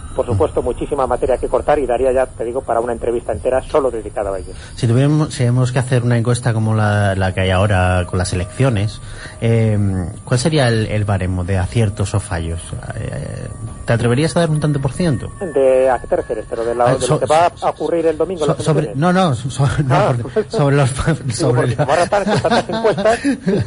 por supuesto, muchísima materia que cortar y daría ya, te digo, para una entrevista entera solo dedicada a ello. Si tuviéramos, si tenemos que hacer una encuesta como la, la que hay ahora con las elecciones, eh, ¿cuál sería el, el baremo de aciertos o fallos? Eh, ¿Te atreverías a dar un tanto por ciento? ¿De a qué te refieres? ¿Pero de, la, Ah, de so, lo que va a ocurrir el domingo? So, sobre, no, no, so, no ah, por, sobre los sobre, digo, la, tantas encuestas.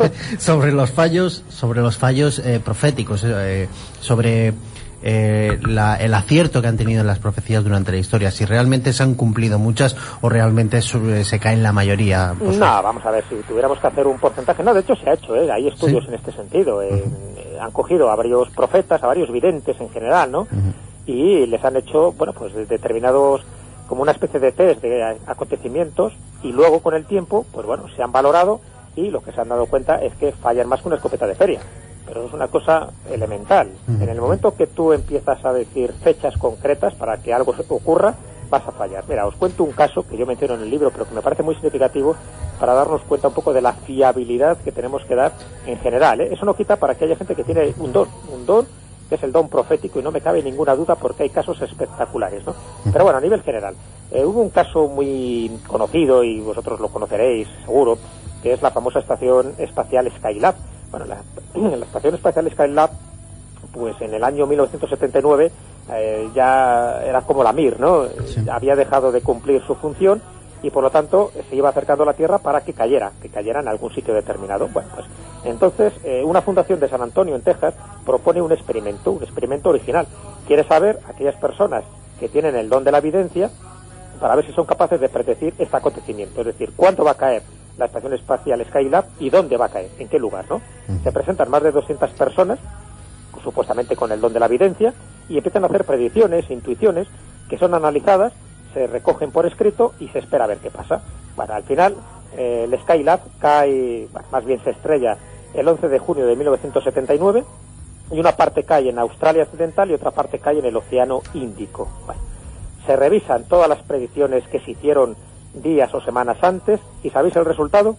sobre los fallos, sobre los fallos eh, proféticos, eh, sobre eh, la, el acierto que han tenido las profecías durante la historia, si realmente se han cumplido muchas o realmente se, se caen la mayoría. Pues, no, vamos a ver, si tuviéramos que hacer un porcentaje, no, de hecho se ha hecho, ¿eh? Hay estudios, ¿sí?, en este sentido, eh, uh-huh. Han cogido a varios profetas, a varios videntes en general, ¿no? Uh-huh. Y les han hecho, bueno, pues determinados, como una especie de test de acontecimientos, y luego con el tiempo, pues bueno, se han valorado y lo que se han dado cuenta es que fallan más que una escopeta de feria. Pero es una cosa elemental. En el momento que tú empiezas a decir fechas concretas para que algo ocurra, vas a fallar. Mira, os cuento un caso que yo menciono en el libro, pero que me parece muy significativo para darnos cuenta un poco de la fiabilidad que tenemos que dar en general, ¿eh? Eso no quita para que haya gente que tiene un don, un don que es el don profético, y no me cabe ninguna duda porque hay casos espectaculares, ¿no? Pero bueno, a nivel general, eh, hubo un caso muy conocido, y vosotros lo conoceréis seguro, que es la famosa estación espacial Skylab. Bueno, la, la estación espacial Skylab, pues en el año mil novecientos setenta y nueve eh, ya era como la Mir, ¿no? Sí. Había dejado de cumplir su función y por lo tanto se iba acercando a la Tierra para que cayera, que cayera en algún sitio determinado. Bueno, pues entonces eh, una fundación de San Antonio en Texas propone un experimento, un experimento original. Quiere saber aquellas personas que tienen el don de la evidencia para ver si son capaces de predecir este acontecimiento, es decir, cuándo va a caer la estación espacial Skylab y dónde va a caer, en qué lugar, ¿no? Uh-huh. Se presentan más de doscientas personas, supuestamente con el don de la evidencia, y empiezan a hacer predicciones, intuiciones, que son analizadas, se recogen por escrito y se espera a ver qué pasa. Bueno, al final, eh, el Skylab cae, bueno, más bien se estrella el once de junio de mil novecientos setenta y nueve, y una parte cae en Australia Occidental y otra parte cae en el Océano Índico. Bueno, se revisan todas las predicciones que se hicieron días o semanas antes, y ¿sabéis el resultado?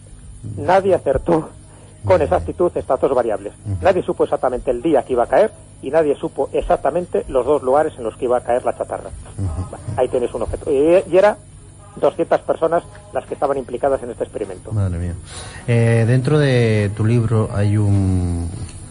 Nadie acertó con exactitud estas dos variables. Nadie supo exactamente el día que iba a caer y nadie supo exactamente los dos lugares en los que iba a caer la chatarra. Bueno, ahí tienes un objeto. Y, y era doscientas personas las que estaban implicadas en este experimento. Madre mía. Eh, dentro de tu libro hay un,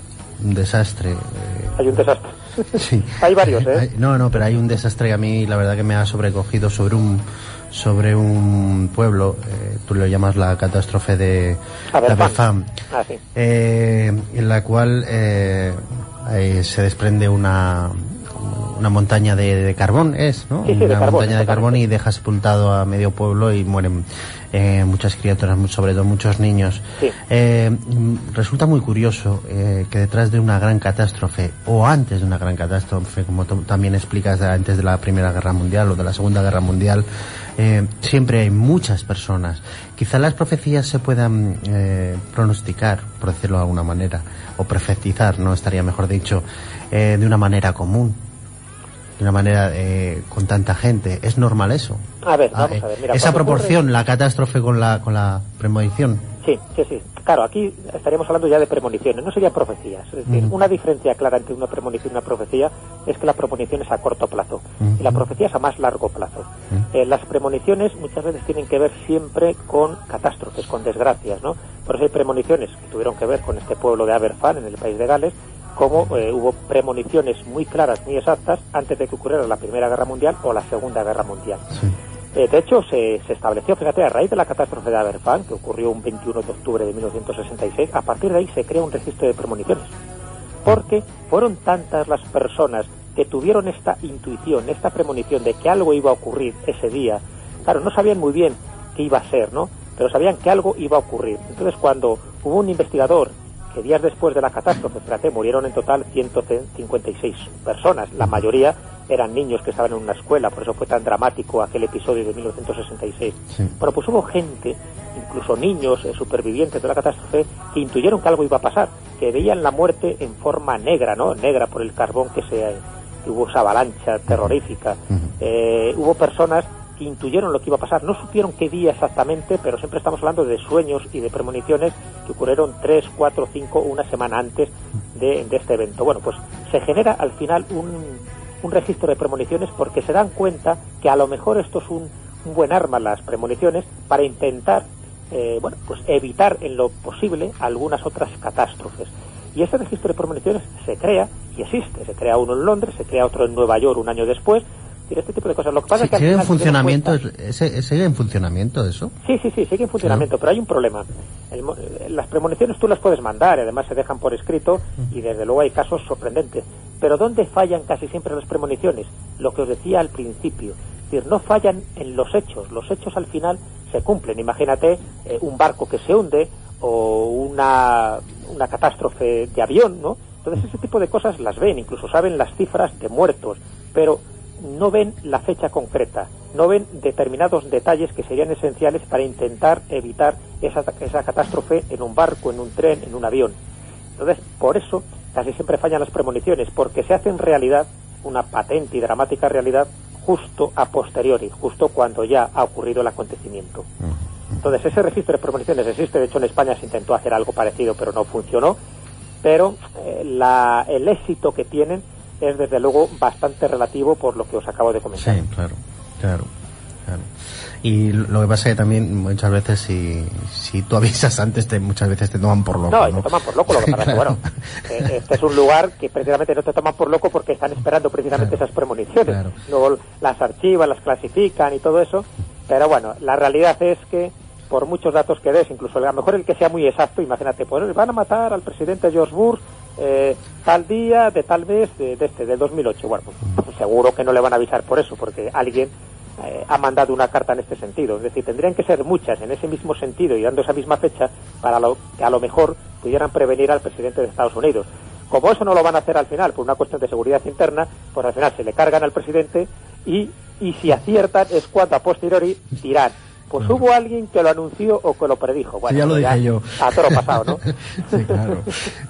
un desastre. Eh... Hay un desastre. Sí. Hay varios, ¿eh? Hay, no, no, pero hay un desastre que a mí la verdad que me ha sobrecogido sobre un sobre un pueblo, eh, tú lo llamas la catástrofe de Aberfan, ah, sí. eh, en la cual eh, eh, se desprende una una montaña de, de carbón, es, ¿no? Sí, sí, una de carbón, montaña de carbón, y deja sepultado a medio pueblo y mueren eh, muchas criaturas, sobre todo muchos niños. Sí. Eh, resulta muy curioso eh, que detrás de una gran catástrofe, o antes de una gran catástrofe, como tú también explicas, antes de la Primera Guerra Mundial o de la Segunda Guerra Mundial, eh, siempre hay muchas personas. Quizá las profecías se puedan eh, pronosticar, por decirlo de alguna manera, o profetizar, no estaría mejor dicho, eh, de una manera común, de una manera eh, con tanta gente. ¿Es normal eso? A ver, vamos ah, eh, a ver. Mira, esa proporción, ocurre... la catástrofe con la con la premonición. Sí, sí, sí. Claro, aquí estaríamos hablando ya de premoniciones, no serían profecías. Es decir, uh-huh. una diferencia clara entre una premonición y una profecía es que la premonición es a corto plazo uh-huh. y la profecía es a más largo plazo. Uh-huh. Eh, las premoniciones muchas veces tienen que ver siempre con catástrofes, con desgracias, ¿no? Por eso hay premoniciones que tuvieron que ver con este pueblo de Aberfan, en el país de Gales, como eh, hubo premoniciones muy claras, muy exactas, antes de que ocurriera la Primera Guerra Mundial o la Segunda Guerra Mundial. Sí. Eh, de hecho, se, se estableció, fíjate, a raíz de la catástrofe de Aberfan, que ocurrió un veintiuno de octubre de mil novecientos sesenta y seis, a partir de ahí se crea un registro de premoniciones. Porque fueron tantas las personas que tuvieron esta intuición, esta premonición de que algo iba a ocurrir ese día. Claro, no sabían muy bien qué iba a ser, ¿no? Pero sabían que algo iba a ocurrir. Entonces, cuando hubo un investigador que días después de la catástrofe, fíjate, murieron en total ciento cincuenta y seis personas, la mayoría eran niños que estaban en una escuela, por eso fue tan dramático aquel episodio de mil novecientos sesenta y seis. Sí. Bueno, pues hubo gente, incluso niños eh, supervivientes de la catástrofe, que intuyeron que algo iba a pasar, que veían la muerte en forma negra, ¿no? Negra por el carbón que se que hubo esa avalancha terrorífica. Uh-huh. Eh, hubo personas que intuyeron lo que iba a pasar, no supieron qué día exactamente, pero siempre estamos hablando de sueños y de premoniciones que ocurrieron tres, cuatro, cinco, una semana antes de, de este evento. Bueno, pues se genera al final un, un registro de premoniciones porque se dan cuenta que a lo mejor esto es un, un buen arma, las premoniciones, para intentar eh, bueno, pues evitar en lo posible algunas otras catástrofes. Y ese registro de premoniciones se crea y existe. Se crea uno en Londres, se crea otro en Nueva York un año después. Y este tipo de cosas. Lo que pasa sí, es que ¿sigue en funcionamiento? Cuenta... ¿Sigue en funcionamiento eso? Sí, sí, sí, sigue en funcionamiento, claro. Pero hay un problema. El, las premoniciones tú las puedes mandar, y además se dejan por escrito, y desde luego hay casos sorprendentes. Pero ¿dónde fallan casi siempre las premoniciones? Lo que os decía al principio. Es decir, no fallan en los hechos. Los hechos al final se cumplen. Imagínate eh, un barco que se hunde o una, una catástrofe de avión, ¿no? Entonces ese tipo de cosas las ven, incluso saben las cifras de muertos, pero no ven la fecha concreta, no ven determinados detalles que serían esenciales para intentar evitar esa, esa catástrofe en un barco, en un tren, en un avión. Entonces, por eso casi siempre fallan las premoniciones, porque se hacen realidad, una patente y dramática realidad, justo a posteriori, justo cuando ya ha ocurrido el acontecimiento. Entonces, ese registro de premoniciones existe. De hecho, en España se intentó hacer algo parecido, pero no funcionó. Pero eh, la, el éxito que tienen es, desde luego, bastante relativo por lo que os acabo de comentar. Sí, claro, claro, claro. Y lo que pasa es que también muchas veces, si, si tú avisas antes, te, muchas veces te toman por loco, No, ¿no? te toman por loco. Lo que pasa claro. es que, bueno, eh, este es un lugar que precisamente no te toman por loco porque están esperando precisamente claro. esas premoniciones. Claro. Luego las archivan, las clasifican y todo eso. Pero bueno, la realidad es que por muchos datos que des, incluso a lo mejor el que sea muy exacto, imagínate, pues van a matar al presidente George Bush eh, tal día, de tal mes, de, de este, del dos mil ocho. Bueno, pues seguro que no le van a avisar por eso, porque alguien eh, ha mandado una carta en este sentido. Es decir, tendrían que ser muchas en ese mismo sentido y dando esa misma fecha para lo, que a lo mejor pudieran prevenir al presidente de Estados Unidos. Como eso no lo van a hacer al final, por una cuestión de seguridad interna, pues al final se le cargan al presidente y, y si aciertan es cuando a posteriori dirán, pues claro. hubo alguien que lo anunció o que lo predijo. Bueno, sí, ya lo dije ya, yo. A todo lo pasado, ¿no? Sí, claro.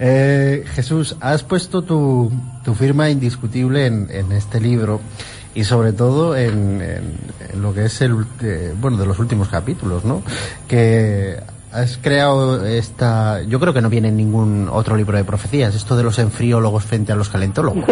Eh, Jesús, has puesto tu, tu firma indiscutible en, en este libro y sobre todo en, en, en lo que es el, eh, bueno, de los últimos capítulos, ¿no? Que has creado esta... Yo creo que no viene en ningún otro libro de profecías, esto de los enfriólogos frente a los calentólogos.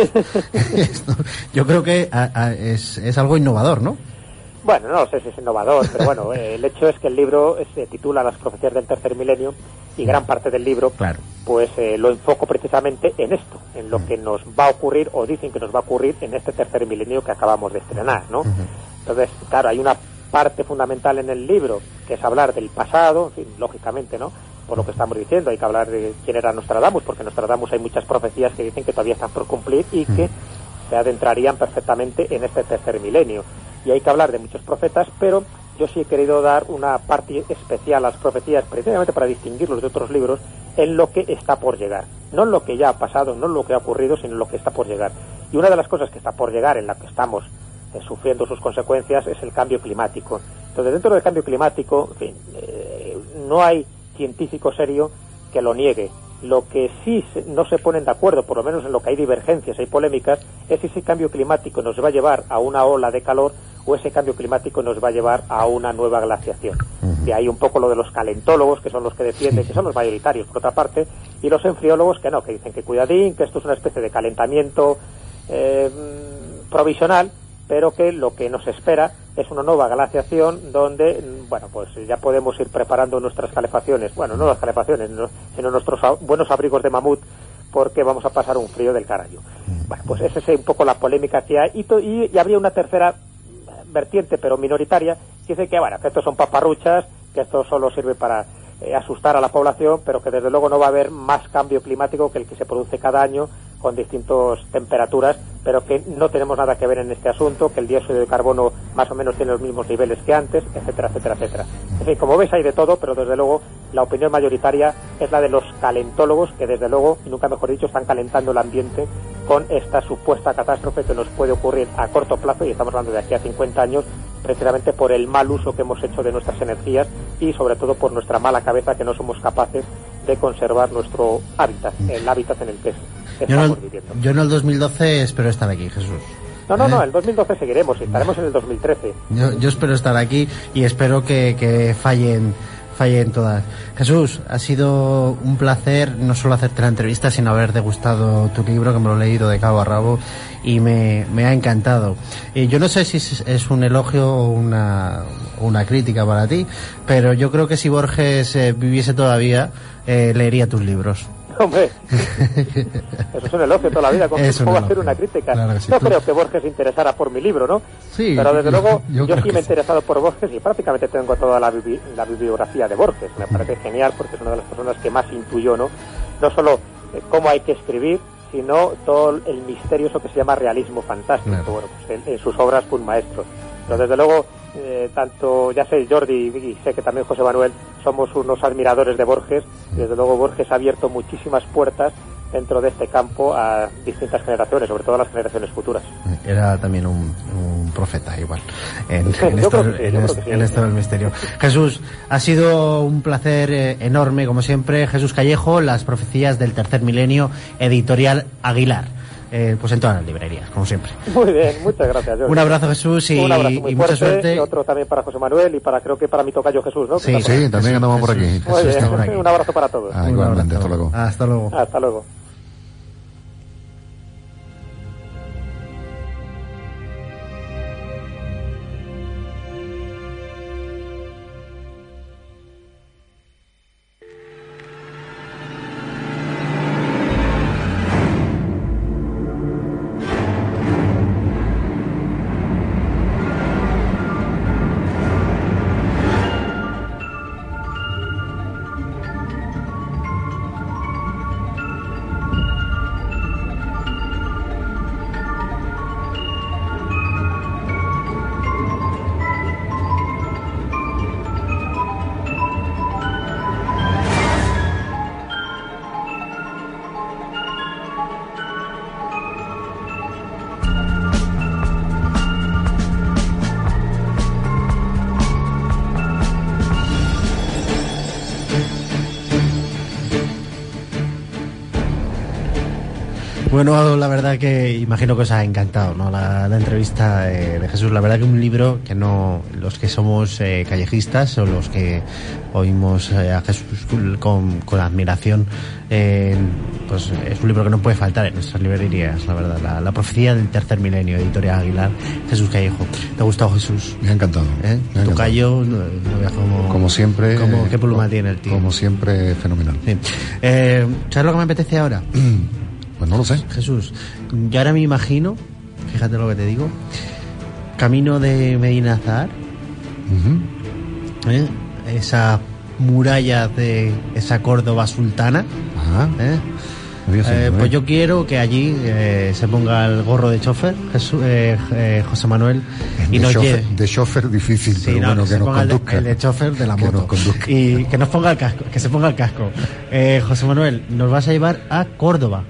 Esto, yo creo que a, a, es, es algo innovador, ¿no? Bueno, no sé si es innovador, pero bueno, eh, el hecho es que el libro se titula Las profecías del tercer milenio y gran parte del libro claro. pues eh, lo enfoco precisamente en esto, en lo que nos va a ocurrir o dicen que nos va a ocurrir en este tercer milenio que acabamos de estrenar, ¿no? Uh-huh. Entonces, claro, hay una parte fundamental en el libro que es hablar del pasado, en fin, lógicamente, ¿no? Por lo que estamos diciendo, hay que hablar de quién era Nostradamus, porque Nostradamus hay muchas profecías que dicen que todavía están por cumplir y que uh-huh. se adentrarían perfectamente en este tercer milenio. Y hay que hablar de muchos profetas, pero yo sí he querido dar una parte especial a las profecías, precisamente para distinguirlos de otros libros, en lo que está por llegar. No en lo que ya ha pasado, no en lo que ha ocurrido, sino en lo que está por llegar. Y una de las cosas que está por llegar, en la que estamos eh, sufriendo sus consecuencias, es el cambio climático. Entonces, dentro del cambio climático, en fin, eh, no hay científico serio que lo niegue. Lo que sí se, no se ponen de acuerdo, por lo menos en lo que hay divergencias, hay polémicas, es si ese cambio climático nos va a llevar a una ola de calor o ese cambio climático nos va a llevar a una nueva glaciación. Uh-huh. De ahí un poco lo de los calentólogos, que son los que defienden, que son los mayoritarios, por otra parte, y los enfriólogos que no, que dicen que cuidadín, que esto es una especie de calentamiento eh, provisional, pero que lo que nos espera es una nueva glaciación donde, bueno, pues ya podemos ir preparando nuestras calefacciones, bueno, no las calefacciones, no, sino nuestros buenos abrigos de mamut, porque vamos a pasar un frío del carajo. Bueno, pues esa es un poco la polémica que hay, y, to, y, y habría una tercera vertiente, pero minoritaria, que dice que, bueno, que estos son paparruchas, que esto solo sirve para eh, asustar a la población, pero que desde luego no va a haber más cambio climático que el que se produce cada año con distintas temperaturas, pero que no tenemos nada que ver en este asunto, que el dióxido de carbono más o menos tiene los mismos niveles que antes, etcétera, etcétera, etcétera. En fin, como ves hay de todo, pero desde luego la opinión mayoritaria es la de los calentólogos, que desde luego, y nunca mejor dicho, están calentando el ambiente con esta supuesta catástrofe que nos puede ocurrir a corto plazo, y estamos hablando de aquí a cincuenta años, precisamente por el mal uso que hemos hecho de nuestras energías y sobre todo por nuestra mala cabeza, que no somos capaces de conservar nuestro hábitat, el hábitat en el que estamos yo no, viviendo. Yo en el dos mil doce espero estar aquí, Jesús. No, no, ¿Eh? no, el dos mil doce seguiremos y estaremos en el dos mil trece. Yo, yo espero estar aquí y espero que, que fallen fallé en todas. Jesús, ha sido un placer no solo hacerte la entrevista, sino haber degustado tu libro, que me lo he leído de cabo a rabo y me, me ha encantado. Y yo no sé si es, es un elogio o una, una crítica para ti, pero yo creo que si Borges eh, viviese todavía, eh, leería tus libros. Hombre, eso es un elogio toda la vida. ¿Cómo va a hacer una crítica? Claro sí, no tú... creo que Borges se interesara por mi libro, ¿no? Sí. Pero desde yo, luego, yo, yo sí me he sí. interesado por Borges y prácticamente tengo toda la, bibi la bibliografía de Borges. Me parece genial porque es una de las personas que más intuyó, ¿no? No solo eh, cómo hay que escribir, sino todo el misterio, eso que se llama realismo fantástico. Claro. Bueno, pues en, en sus obras fue un maestro. Pero desde luego, eh, tanto, ya sé, Jordi y sé que también José Manuel, somos unos admiradores de Borges. Y desde luego Borges ha abierto muchísimas puertas dentro de este campo a distintas generaciones, sobre todo a las generaciones futuras. Era también un, un profeta igual en, en, esto, sí, en, es, sí. en esto del misterio. Jesús, ha sido un placer eh, enorme, como siempre. Jesús Callejo, Las profecías del tercer milenio, editorial Aguilar. Eh, pues en todas las librerías, como siempre. Muy bien, muchas gracias, Jordi. Un abrazo, Jesús, y, un abrazo muy y fuerte, mucha suerte. Y otro también para José Manuel y para, creo que para mi tocayo Jesús, ¿no? Sí, sí, también Jesús, andamos por aquí. Jesús, Jesús está por aquí. Un abrazo para todos. Ah, igualmente, hasta luego. Hasta luego. Hasta luego. Bueno, la verdad que imagino que os ha encantado, ¿no? La, la entrevista eh, de Jesús. La verdad que un libro que no, los que somos eh, callejistas o los que oímos eh, a Jesús con, con admiración, eh, pues es un libro que no puede faltar en nuestras librerías, la verdad. La, la profecía del tercer milenio, editorial Aguilar, Jesús Callejo. ¿Te ha gustado, Jesús? Me ha encantado. ¿Eh? Me ha tu encantado. callo, no, no veas como, como siempre. Como, ¿Qué pluma como, tiene el tío? Como siempre, fenomenal. Sí. Eh, ¿Sabes lo que me apetece ahora? Pues no lo sé. Jesús, yo ahora me imagino, fíjate lo que te digo, camino de Medina Azahar, uh-huh. ¿eh? Esa muralla de esa Córdoba sultana, ajá. ¿eh? Eh, pues yo quiero que allí eh, se ponga el gorro de chofer, Jesús, eh, eh, José Manuel, y de nos chofer, lleve. De chofer difícil, sí, pero no, bueno, que, que nos conduzca. El, el de chofer de la que moto. Y que nos ponga el casco, que se ponga el casco. Eh, José Manuel, nos vas a llevar a Córdoba.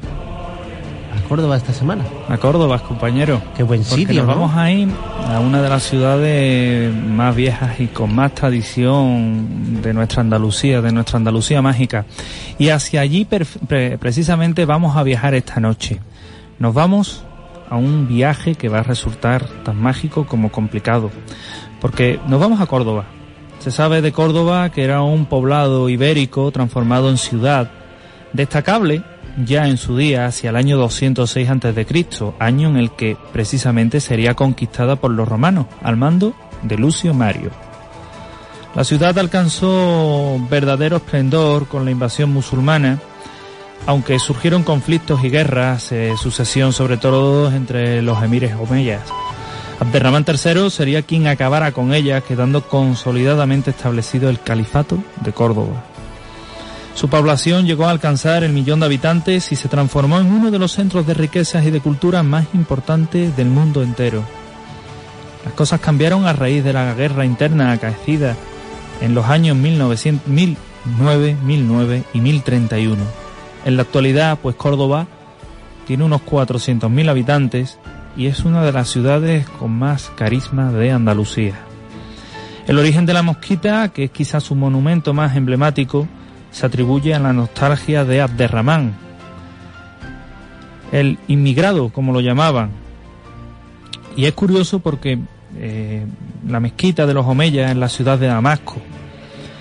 A Córdoba esta semana. A Córdoba, compañero. Qué buen Porque sitio, nos ¿no? vamos a ir a una de las ciudades más viejas y con más tradición de nuestra Andalucía, de nuestra Andalucía mágica. Y hacia allí pre precisamente vamos a viajar esta noche. Nos vamos a un viaje que va a resultar tan mágico como complicado. Porque nos vamos a Córdoba. Se sabe de Córdoba que era un poblado ibérico transformado en ciudad, destacable ya en su día hacia el año doscientos seis antes de Cristo, año en el que precisamente sería conquistada por los romanos, al mando de Lucio Mario. La ciudad alcanzó verdadero esplendor con la invasión musulmana, aunque surgieron conflictos y guerras, eh, sucesión sobre todo entre los emires omeyas. Abderramán tercero sería quien acabara con ella, quedando consolidadamente establecido el califato de Córdoba. Su población llegó a alcanzar el millón de habitantes y se transformó en uno de los centros de riquezas y de cultura más importantes del mundo entero. Las cosas cambiaron a raíz de la guerra interna acaecida en los años mil novecientos, mil nueve, mil nueve y mil treinta y uno. En la actualidad, pues Córdoba tiene unos cuatrocientos mil habitantes y es una de las ciudades con más carisma de Andalucía. El origen de la mosquita, que es quizás su monumento más emblemático, se atribuye a la nostalgia de Abderramán, el inmigrado, como lo llamaban. Y es curioso porque eh, la mezquita de los omeyas en la ciudad de Damasco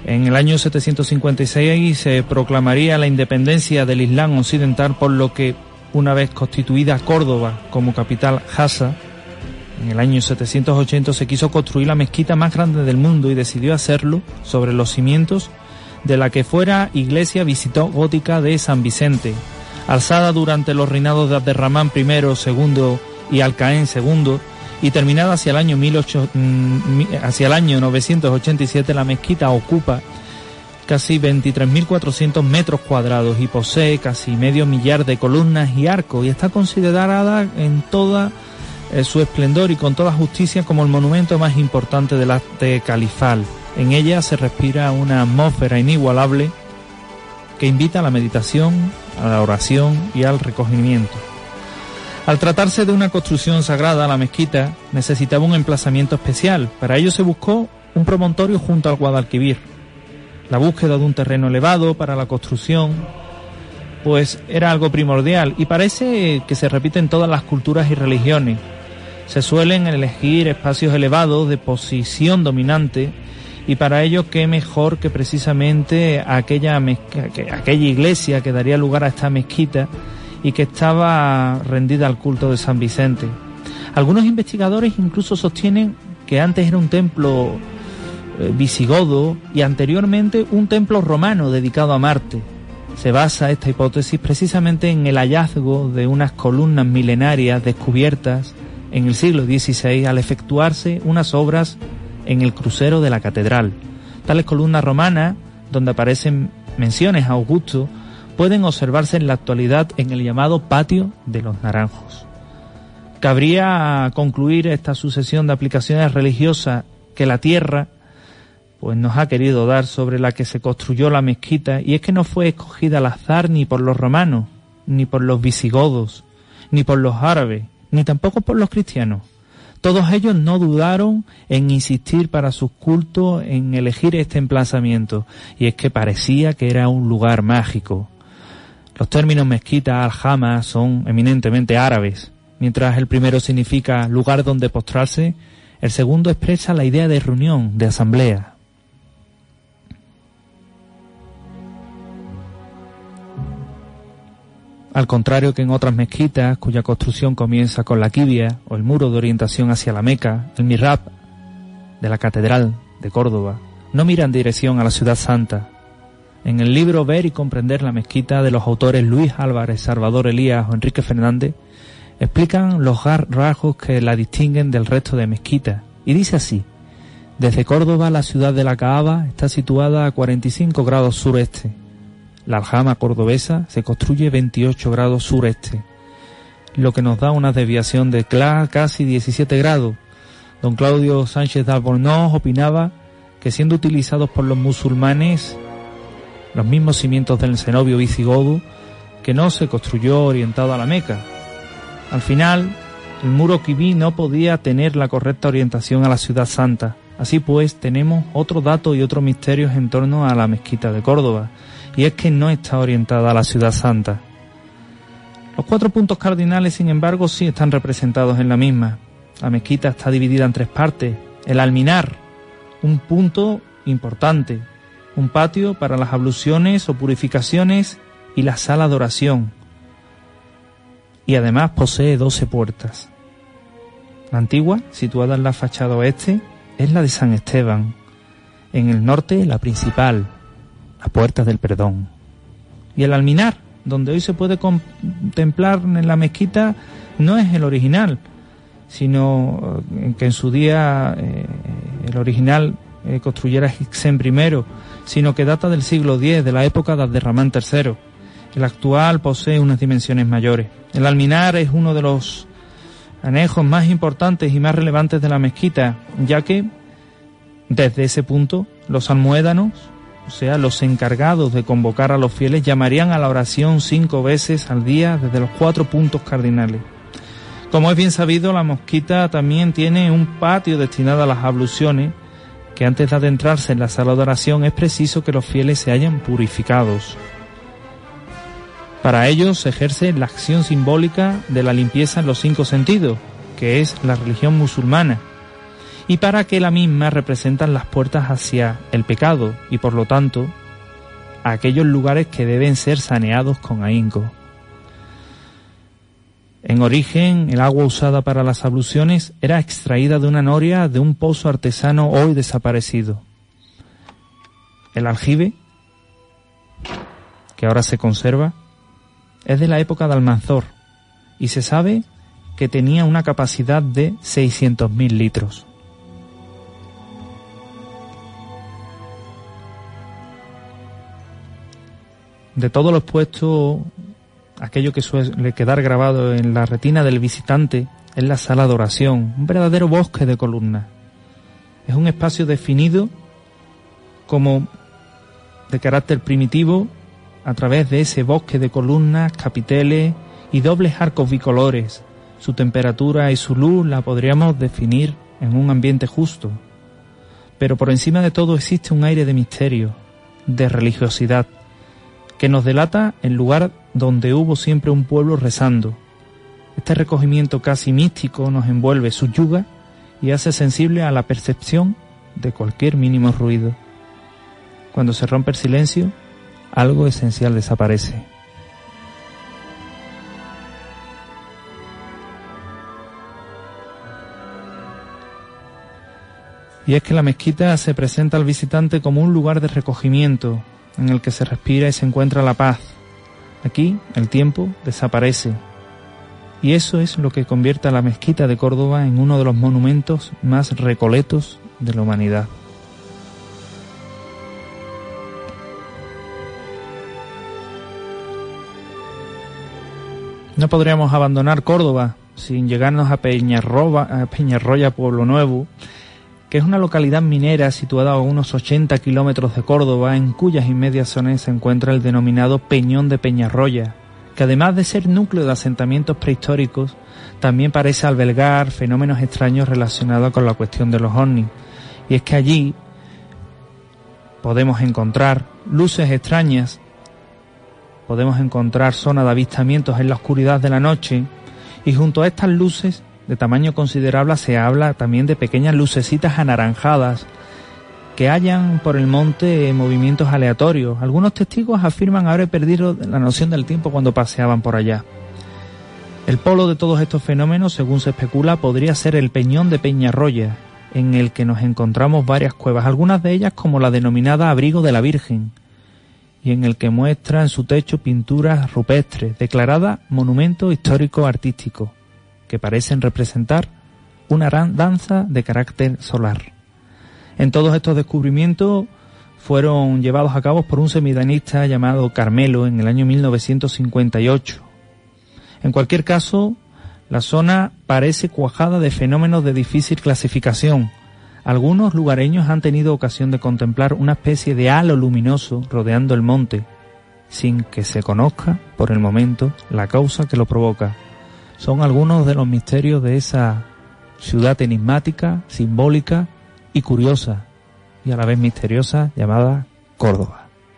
En el año setecientos cincuenta y seis se proclamaría la independencia del Islam occidental, por lo que, una vez constituida Córdoba como capital Hassa, en el año setecientos ochenta se quiso construir la mezquita más grande del mundo y decidió hacerlo sobre los cimientos de la que fuera iglesia visigótica de San Vicente, alzada durante los reinados de Abderramán primero, segundo y Alcaén segundo, y terminada hacia el año mil ocho, hacia el año novecientos ochenta y siete. La mezquita ocupa casi veintitrés mil cuatrocientos metros cuadrados y posee casi medio millar de columnas y arcos, y está considerada en toda eh, su esplendor y con toda justicia como el monumento más importante del arte califal. En ella se respira una atmósfera inigualable que invita a la meditación, a la oración y al recogimiento. Al tratarse de una construcción sagrada, la mezquita necesitaba un emplazamiento especial. Para ello se buscó un promontorio junto al Guadalquivir. La búsqueda de un terreno elevado para la construcción, pues era algo primordial, y parece que se repite en todas las culturas y religiones. Se suelen elegir espacios elevados de posición dominante, y para ello qué mejor que precisamente aquella, aquella iglesia que daría lugar a esta mezquita y que estaba rendida al culto de San Vicente. Algunos investigadores incluso sostienen que antes era un templo eh, visigodo y anteriormente un templo romano dedicado a Marte. Se basa esta hipótesis precisamente en el hallazgo de unas columnas milenarias descubiertas en el siglo dieciséis al efectuarse unas obras en el crucero de la catedral. Tales columnas romanas, donde aparecen menciones a Augusto, pueden observarse en la actualidad en el llamado Patio de los Naranjos. Cabría concluir esta sucesión de aplicaciones religiosas que la tierra pues nos ha querido dar sobre la que se construyó la mezquita, y es que no fue escogida al azar ni por los romanos, ni por los visigodos, ni por los árabes, ni tampoco por los cristianos. Todos ellos no dudaron en insistir para sus cultos en elegir este emplazamiento, y es que parecía que era un lugar mágico. Los términos mezquita, aljama, son eminentemente árabes. Mientras el primero significa lugar donde postrarse, el segundo expresa la idea de reunión, de asamblea. Al contrario que en otras mezquitas, cuya construcción comienza con la quibia o el muro de orientación hacia la Meca, el mihrab de la Catedral de Córdoba no mira en dirección a la Ciudad Santa. En el libro Ver y comprender la mezquita, de los autores Luis Álvarez, Salvador Elías o Enrique Fernández, explican los rasgos que la distinguen del resto de mezquitas, y dice así: desde Córdoba, la ciudad de la Kaaba está situada a cuarenta y cinco grados sureste. La aljama cordobesa se construye veintiocho grados sureste, lo que nos da una desviación de casi diecisiete grados. Don Claudio Sánchez de Albornoz opinaba que, siendo utilizados por los musulmanes los mismos cimientos del cenobio visigodo, que no se construyó orientado a la Meca. Al final, el muro quibí no podía tener la correcta orientación a la Ciudad Santa. Así pues, tenemos otro dato y otros misterios en torno a la mezquita de Córdoba, y es que no está orientada a la Ciudad Santa. Los cuatro puntos cardinales, sin embargo, sí están representados en la misma. La mezquita está dividida en tres partes: el alminar, un punto importante, un patio para las abluciones o purificaciones y la sala de oración. Y además posee doce puertas. La antigua, situada en la fachada oeste, es la de San Esteban. En el norte, la principal, la Puerta del Perdón. Y el alminar, donde hoy se puede contemplar en la mezquita, no es el original, sino que en su día eh, el original eh, construyera Hixén primero, sino que data del siglo diez, de la época de Abderramán tercero. El actual posee unas dimensiones mayores. El alminar es uno de los anejos más importantes y más relevantes de la mezquita, ya que desde ese punto los almuédanos, o sea, los encargados de convocar a los fieles, llamarían a la oración cinco veces al día desde los cuatro puntos cardinales. Como es bien sabido, la mezquita también tiene un patio destinado a las abluciones, que antes de adentrarse en la sala de oración es preciso que los fieles se hayan purificados. Para ello se ejerce la acción simbólica de la limpieza en los cinco sentidos, que es la religión musulmana, y para que la misma representan las puertas hacia el pecado y por lo tanto a aquellos lugares que deben ser saneados con ahínco. En origen, el agua usada para las abluciones era extraída de una noria de un pozo artesano hoy desaparecido. El aljibe, que ahora se conserva, es de la época de Almanzor y se sabe que tenía una capacidad de seiscientos mil litros. De todo lo expuesto, aquello que suele quedar grabado en la retina del visitante es la sala de oración, un verdadero bosque de columnas. Es un espacio definido como de carácter primitivo a través de ese bosque de columnas, capiteles y dobles arcos bicolores. Su temperatura y su luz la podríamos definir en un ambiente justo. Pero por encima de todo existe un aire de misterio, de religiosidad, que nos delata el lugar donde hubo siempre un pueblo rezando. Este recogimiento casi místico nos envuelve, subyuga y hace sensible a la percepción de cualquier mínimo ruido. Cuando se rompe el silencio, algo esencial desaparece. Y es que la mezquita se presenta al visitante como un lugar de recogimiento, en el que se respira y se encuentra la paz. Aquí el tiempo desaparece. Y eso es lo que convierte a la mezquita de Córdoba en uno de los monumentos más recoletos de la humanidad. No podríamos abandonar Córdoba sin llegarnos a Peñarroba, a Peñarroya, Pueblo Nuevo, que es una localidad minera situada a unos ochenta kilómetros de Córdoba, en cuyas inmediaciones se encuentra el denominado Peñón de Peñarroya, que además de ser núcleo de asentamientos prehistóricos, también parece albergar fenómenos extraños relacionados con la cuestión de los ovnis. Y es que allí podemos encontrar luces extrañas, podemos encontrar zonas de avistamientos en la oscuridad de la noche, y junto a estas luces de tamaño considerable se habla también de pequeñas lucecitas anaranjadas que hallan por el monte movimientos aleatorios. Algunos testigos afirman haber perdido la noción del tiempo cuando paseaban por allá. El polo de todos estos fenómenos, según se especula, podría ser el Peñón de Peñarroya, en el que nos encontramos varias cuevas, algunas de ellas como la denominada Abrigo de la Virgen, y en el que muestra en su techo pinturas rupestres, declarada monumento histórico artístico, que parecen representar una danza de carácter solar. En todos estos descubrimientos fueron llevados a cabo por un semidanista llamado Carmelo en el año mil novecientos cincuenta y ocho. En cualquier caso, la zona parece cuajada de fenómenos de difícil clasificación. Algunos lugareños han tenido ocasión de contemplar una especie de halo luminoso rodeando el monte, sin que se conozca, por el momento, la causa que lo provoca. Son algunos de los misterios de esa ciudad enigmática, simbólica y curiosa, y a la vez misteriosa, llamada Córdoba.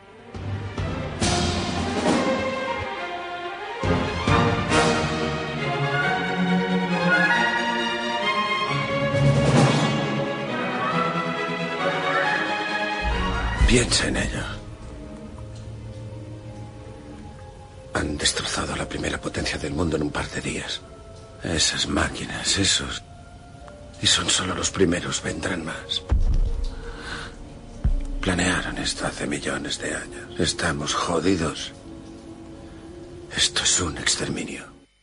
Piensa en ello. Han destrozado la primera potencia del mundo en un par de días. Esas máquinas, esos... Y son solo los primeros, vendrán más. Planearon esto hace millones de años. Estamos jodidos. Esto es un exterminio.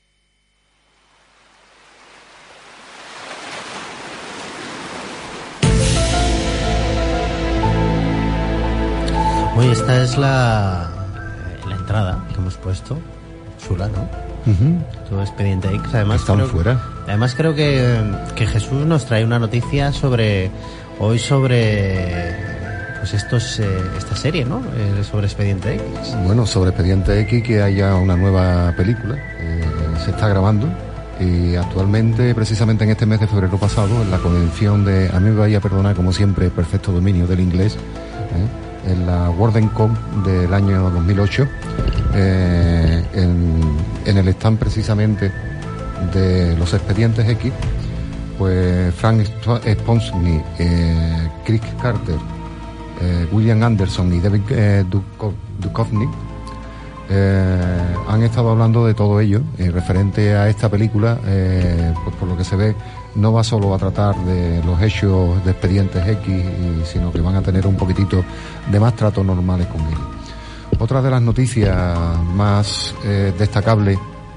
Oye, esta es la, la entrada que hemos puesto. Chula, ¿no? Uh-huh. Todo Expediente X. Además, estamos creo, fuera. Además creo que, que Jesús nos trae una noticia sobre hoy sobre pues estos eh, esta serie, ¿no? Eh, sobre Expediente X. Bueno, sobre Expediente X, que haya una nueva película. Eh, se está grabando. Y actualmente, precisamente en este mes de febrero pasado, en la convención de, a mí me vaya a perdonar como siempre, perfecto dominio del inglés, ¿eh? en la WorldCon del año dos mil ocho, eh, en, en el stand precisamente de los Expedientes X, pues Frank Sponsny, eh, Chris Carter, eh, William Anderson y David eh, Duchovny eh, han estado hablando de todo ello, eh, referente a esta película, eh, pues por lo que se ve no va solo a tratar de los hechos de Expedientes X, y, sino que van a tener un poquitito de más tratos normales con ellos. Otra de las noticias más eh, destacables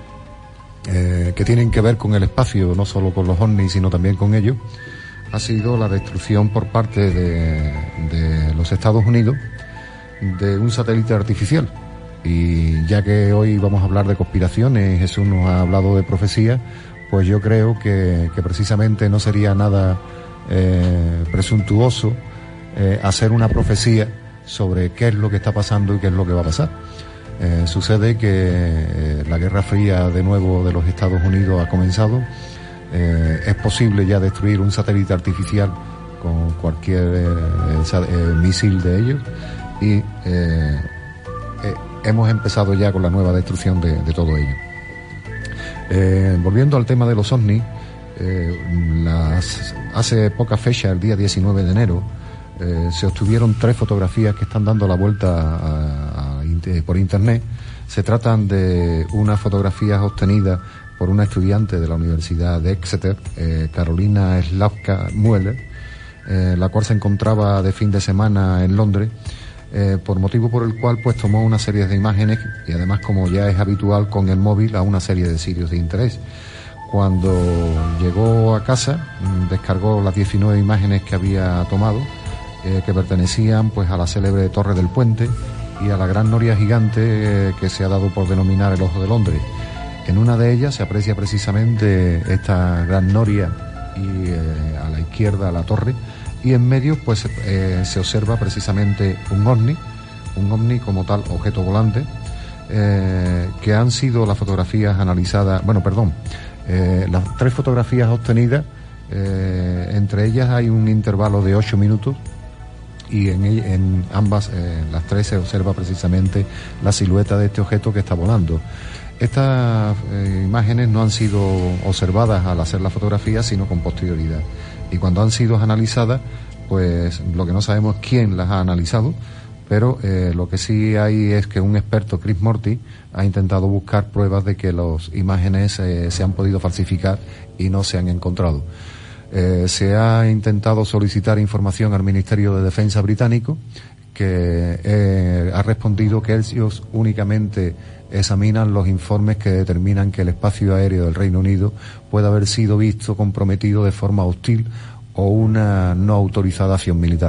eh, que tienen que ver con el espacio, no solo con los ovnis, sino también con ellos, ha sido la destrucción por parte de, de los Estados Unidos de un satélite artificial. Y ya que hoy vamos a hablar de conspiraciones, Jesús nos ha hablado de profecía, pues yo creo que, que precisamente no sería nada eh, presuntuoso eh, hacer una profecía sobre qué es lo que está pasando y qué es lo que va a pasar. Eh, sucede que eh, la Guerra Fría de nuevo de los Estados Unidos ha comenzado. Eh, es posible ya destruir un satélite artificial con cualquier eh, eh, misil de ellos, y eh, eh, hemos empezado ya con la nueva destrucción de, de todo ello. Eh, volviendo al tema de los ovnis, eh, las, hace poca fecha, el día diecinueve de enero, eh, se obtuvieron tres fotografías que están dando la vuelta a, a, a, por internet. Se tratan de unas fotografías obtenidas por una estudiante de la Universidad de Exeter, eh, Carolina Slavka Mueller, eh, la cual se encontraba de fin de semana en Londres, eh, por motivo por el cual pues tomó una serie de imágenes, y además, como ya es habitual con el móvil, a una serie de sitios de interés. Cuando llegó a casa, descargó las diecinueve imágenes que había tomado, eh, que pertenecían pues a la célebre Torre del Puente y a la gran noria gigante eh, que se ha dado por denominar el Ojo de Londres. En una de ellas se aprecia precisamente esta gran noria y eh, a la izquierda la torre, y en medio pues eh, se observa precisamente un ovni, un ovni como tal, objeto volante, eh, que han sido las fotografías analizadas, bueno, perdón, eh, las tres fotografías obtenidas, eh, entre ellas hay un intervalo de ocho minutos, y en, en ambas, eh, las tres, se observa precisamente la silueta de este objeto que está volando. Estas eh, imágenes no han sido observadas al hacer la fotografía, sino con posterioridad. Y cuando han sido analizadas, pues lo que no sabemos es quién las ha analizado, pero eh, lo que sí hay es que un experto, Chris Morty, ha intentado buscar pruebas de que las imágenes eh, se han podido falsificar y no se han encontrado. Eh, se ha intentado solicitar información al Ministerio de Defensa británico, que eh, ha respondido que ellos únicamente examinan los informes que determinan que el espacio aéreo del Reino Unido puede haber sido visto comprometido de forma hostil o una no autorizada acción militar.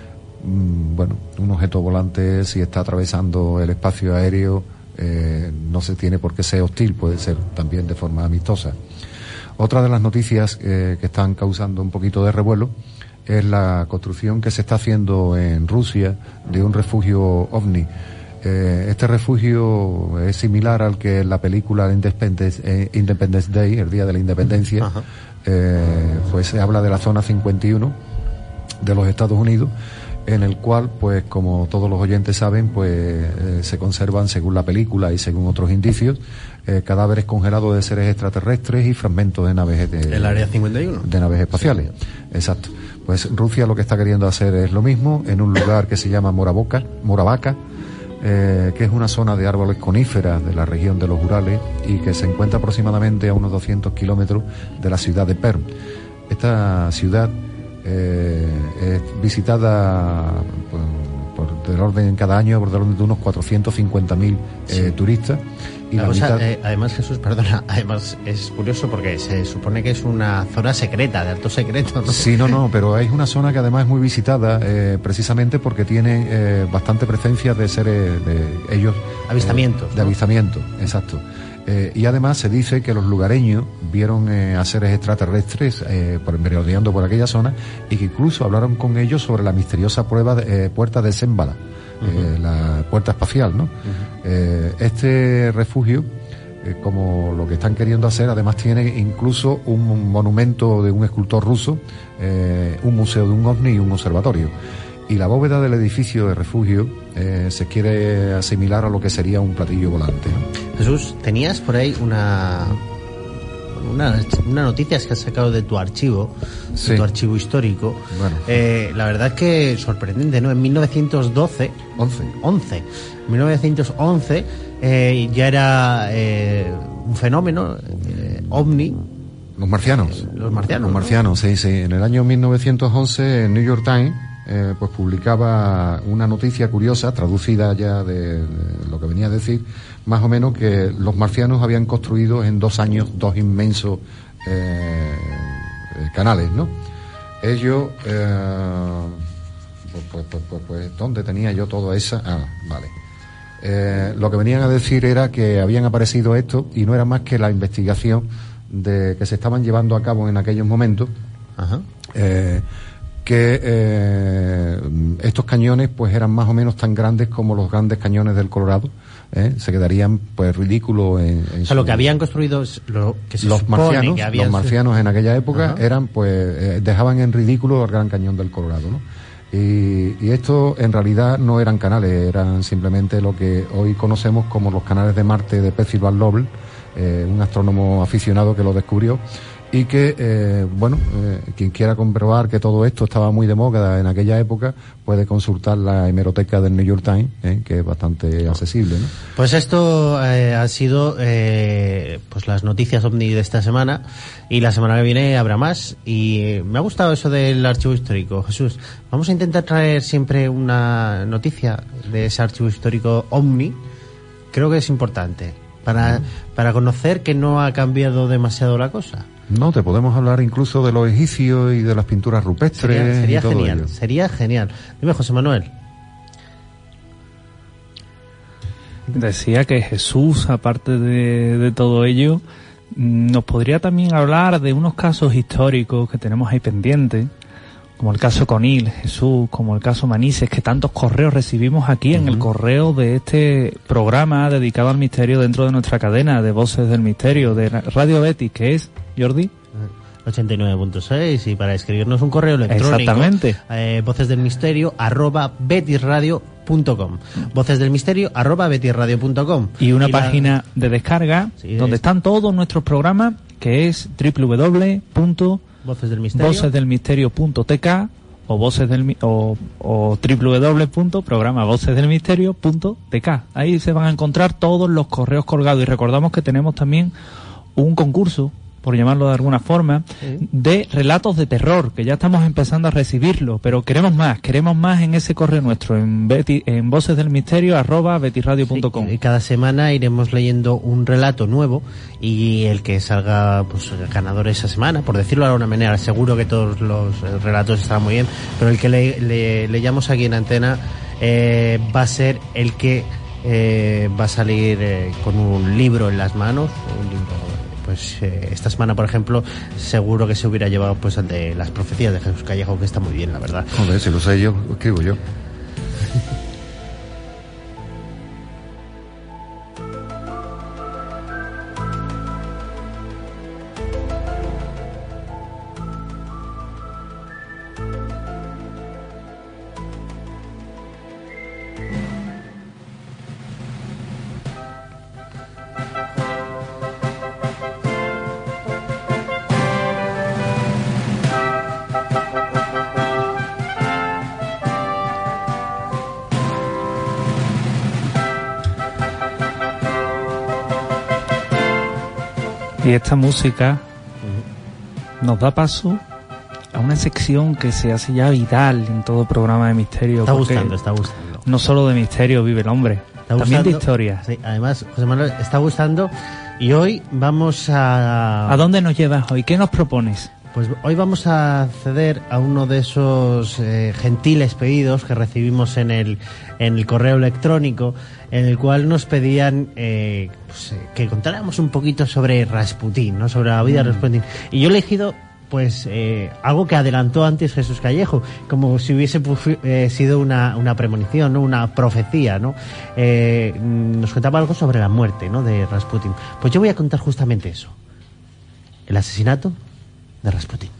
Mm, bueno, un objeto volante, si está atravesando el espacio aéreo, eh, no se tiene por qué ser hostil, puede ser también de forma amistosa. Otra de las noticias eh, que están causando un poquito de revuelo es la construcción que se está haciendo en Rusia de un refugio ovni. Eh, este refugio es similar al que en la película Independence, eh, Independence Day, el Día de la Independencia, eh, pues se habla de la zona cincuenta y uno de los Estados Unidos, en el cual, pues como todos los oyentes saben, pues eh, se conservan, según la película y según otros indicios, eh, cadáveres congelados de seres extraterrestres y fragmentos de naves de, el área cincuenta y uno de naves espaciales. Sí. Exacto. Pues Rusia lo que está queriendo hacer es lo mismo en un lugar que se llama Moravoka, Moravaca, eh, que es una zona de árboles coníferas de la región de los Urales y que se encuentra aproximadamente a unos doscientos kilómetros de la ciudad de Perm. Esta ciudad eh, es visitada por, por del orden cada año por del orden de unos cuatrocientos cincuenta mil eh, sí. turistas. Y la la cosa, mitad... eh, además, Jesús, perdona, además es curioso porque se supone que es una zona secreta, de alto secreto, ¿no? Sí, no, no, pero es una zona que además es muy visitada, eh, precisamente porque tiene eh, bastante presencia de seres, de ellos... Avistamientos, eh, De ¿no? avistamientos, exacto. Eh, y además se dice que los lugareños vieron eh, a seres extraterrestres eh, por, merodeando por aquella zona, y que incluso hablaron con ellos sobre la misteriosa prueba de, eh, puerta de Shambhala. Uh-huh. eh, la puerta espacial, ¿no? Uh-huh. Eh, este refugio, eh, como lo que están queriendo hacer, además tiene incluso un monumento de un escultor ruso, eh, un museo de un ovni y un observatorio. Y la bóveda del edificio de refugio eh, se quiere asimilar a lo que sería un platillo volante, ¿no? Jesús, tenías por ahí una una, una noticias que has sacado de tu archivo, Sí. de tu archivo histórico. Bueno. Eh, la verdad es que sorprendente, ¿no? En mil novecientos doce, once. once, mil novecientos once eh, ya era eh, un fenómeno eh, ovni. Los marcianos. Los marcianos, Los ¿no? marcianos, sí, sí. En el año mil novecientos once, el New York Times eh, pues publicaba una noticia curiosa, traducida ya de, de lo que venía a decir, más o menos que los marcianos habían construido en dos años dos inmensos eh, eh, canales, ¿no? Ellos, eh, pues, pues, pues, pues, pues, ¿dónde tenía yo toda esa? Ah, vale. Eh, lo que venían a decir era que habían aparecido estos y no era más que la investigación de que se estaban llevando a cabo en aquellos momentos. Ajá. Eh, que eh, estos cañones pues eran más o menos tan grandes como los grandes cañones del Colorado, ¿eh? Se quedarían pues ridículos en, en O sea, lo su- que habían construido, es lo que se los supone marcianos, que habían... los marcianos en aquella época Ajá. eran pues eh, dejaban en ridículo el Gran Cañón del Colorado, ¿no? Y, y esto en realidad no eran canales, eran simplemente lo que hoy conocemos como los canales de Marte de Percival Lowell, eh, un astrónomo aficionado que lo descubrió y que, eh, bueno, eh, quien quiera comprobar que todo esto estaba muy de moda en aquella época puede consultar la hemeroteca del New York Times, eh, que es bastante accesible, ¿no? Pues esto eh, ha sido eh, pues las noticias ovni de esta semana, y la semana que viene habrá más. Y eh, me ha gustado eso del archivo histórico, Jesús. Vamos a intentar traer siempre una noticia de ese archivo histórico ovni. Creo que es importante para, para conocer que no ha cambiado demasiado la cosa. No, te podemos hablar incluso de los egipcios y de las pinturas rupestres. Sería, sería y todo genial, ello. sería genial. Dime, José Manuel. Decía que Jesús, aparte de, de todo ello, nos podría también hablar de unos casos históricos que tenemos ahí pendientes, como el caso Conil, Jesús, como el caso Manises, que tantos correos recibimos aquí en el correo de este programa dedicado al misterio dentro de nuestra cadena de Voces del Misterio, de Radio Betis, que es, Jordi, ochenta y nueve punto seis, y para escribirnos un correo electrónico, Exactamente. eh, voces del misterio arroba betisradio punto com, voces del misterio arroba betisradio punto com, y una la- página de descarga Sí, donde es- están todos nuestros programas, que es doble u doble u doble u punto voces del misterio voces del misterio punto t k o voces del mi- o, o doble u doble u doble u punto programa voces del misterio punto t k. Ahí se van a encontrar todos los correos colgados, y recordamos que tenemos también un concurso, por llamarlo de alguna forma, Sí. de relatos de terror, que ya estamos empezando a recibirlo, pero queremos más, queremos más en ese correo nuestro, en, Beti, en voces del misterio arroba betisradio punto com. Sí, y cada semana iremos leyendo un relato nuevo, y el que salga pues ganador esa semana, por decirlo de alguna manera. Seguro que todos los eh, relatos están muy bien, pero el que le, le, leyamos aquí en antena eh, va a ser el que eh, va a salir eh, con un libro en las manos, un libro. Pues eh, esta semana, por ejemplo, seguro que se hubiera llevado pues el de las profecías de Jesús Callejo, que está muy bien, la verdad. Joder, si lo sé yo, lo escribo yo. Y esta música nos da paso a una sección que se hace ya vital en todo programa de misterio. Está porque gustando, está gustando. no solo de misterio vive el hombre, Está también de gustando. historia. Sí, además, José Manuel, está gustando, y hoy vamos a... ¿A dónde nos llevas hoy? ¿Qué nos propones? Pues hoy vamos a acceder a uno de esos eh, gentiles pedidos que recibimos en el, en el correo electrónico, en el cual nos pedían eh, pues, eh, que contáramos un poquito sobre Rasputín, ¿no? Sobre la vida de Rasputín. Y yo he elegido pues eh, algo que adelantó antes Jesús Callejo, como si hubiese eh, sido una, una premonición, ¿no? Una profecía, ¿no? Eh, nos contaba algo sobre la muerte, ¿no? De Rasputín. Pues yo voy a contar justamente eso. El asesinato de Rasputín.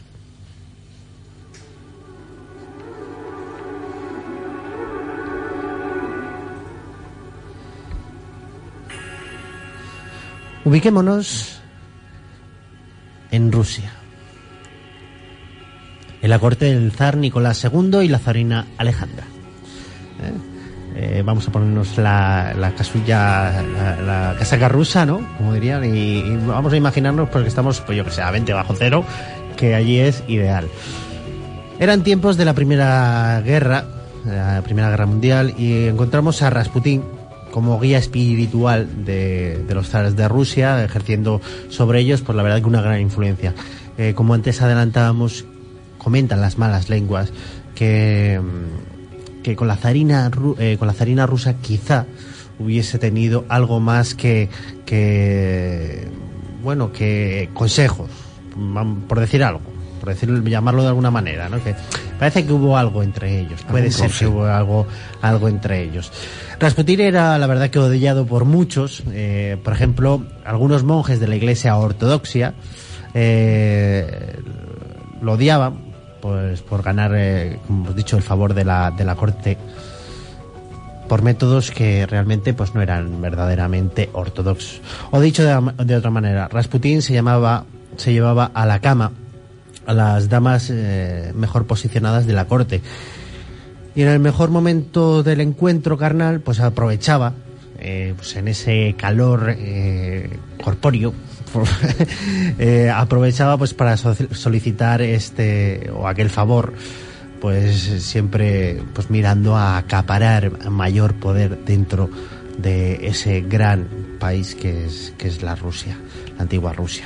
Ubiquémonos en Rusia, en la corte del zar Nicolás segundo y la zarina Alejandra. ¿Eh? Eh, vamos a ponernos la, la casulla, la, la casaca rusa, ¿no? Como dirían, y, y vamos a imaginarnos, porque estamos, pues yo que sé, a veinte bajo cero, que allí es ideal. Eran tiempos de la Primera Guerra, la Primera Guerra Mundial, y encontramos a Rasputín como guía espiritual de, de los zares de Rusia, ejerciendo sobre ellos, pues la verdad que una gran influencia. Eh, como antes adelantábamos, comentan las malas lenguas que que con la zarina eh, con la zarina rusa quizá hubiese tenido algo más que que bueno que consejos, por decir algo, por decirlo, llamarlo de alguna manera, ¿no? Que parece que hubo algo entre ellos, puede ser que hubo algo algo entre ellos. Rasputín era, la verdad, que odiado por muchos, eh, por ejemplo, algunos monjes de la Iglesia Ortodoxa eh, lo odiaban, pues por ganar, eh, como hemos dicho, el favor de la de la corte por métodos que realmente pues no eran verdaderamente ortodoxos. O dicho de, de otra manera, Rasputín se llamaba se llevaba a la cama a las damas eh, mejor posicionadas de la corte, y en el mejor momento del encuentro carnal pues aprovechaba eh, pues en ese calor eh, corpóreo eh, aprovechaba pues para solicitar este o aquel favor, pues siempre pues mirando a acaparar mayor poder dentro de ese gran país que es que es la Rusia, la antigua Rusia.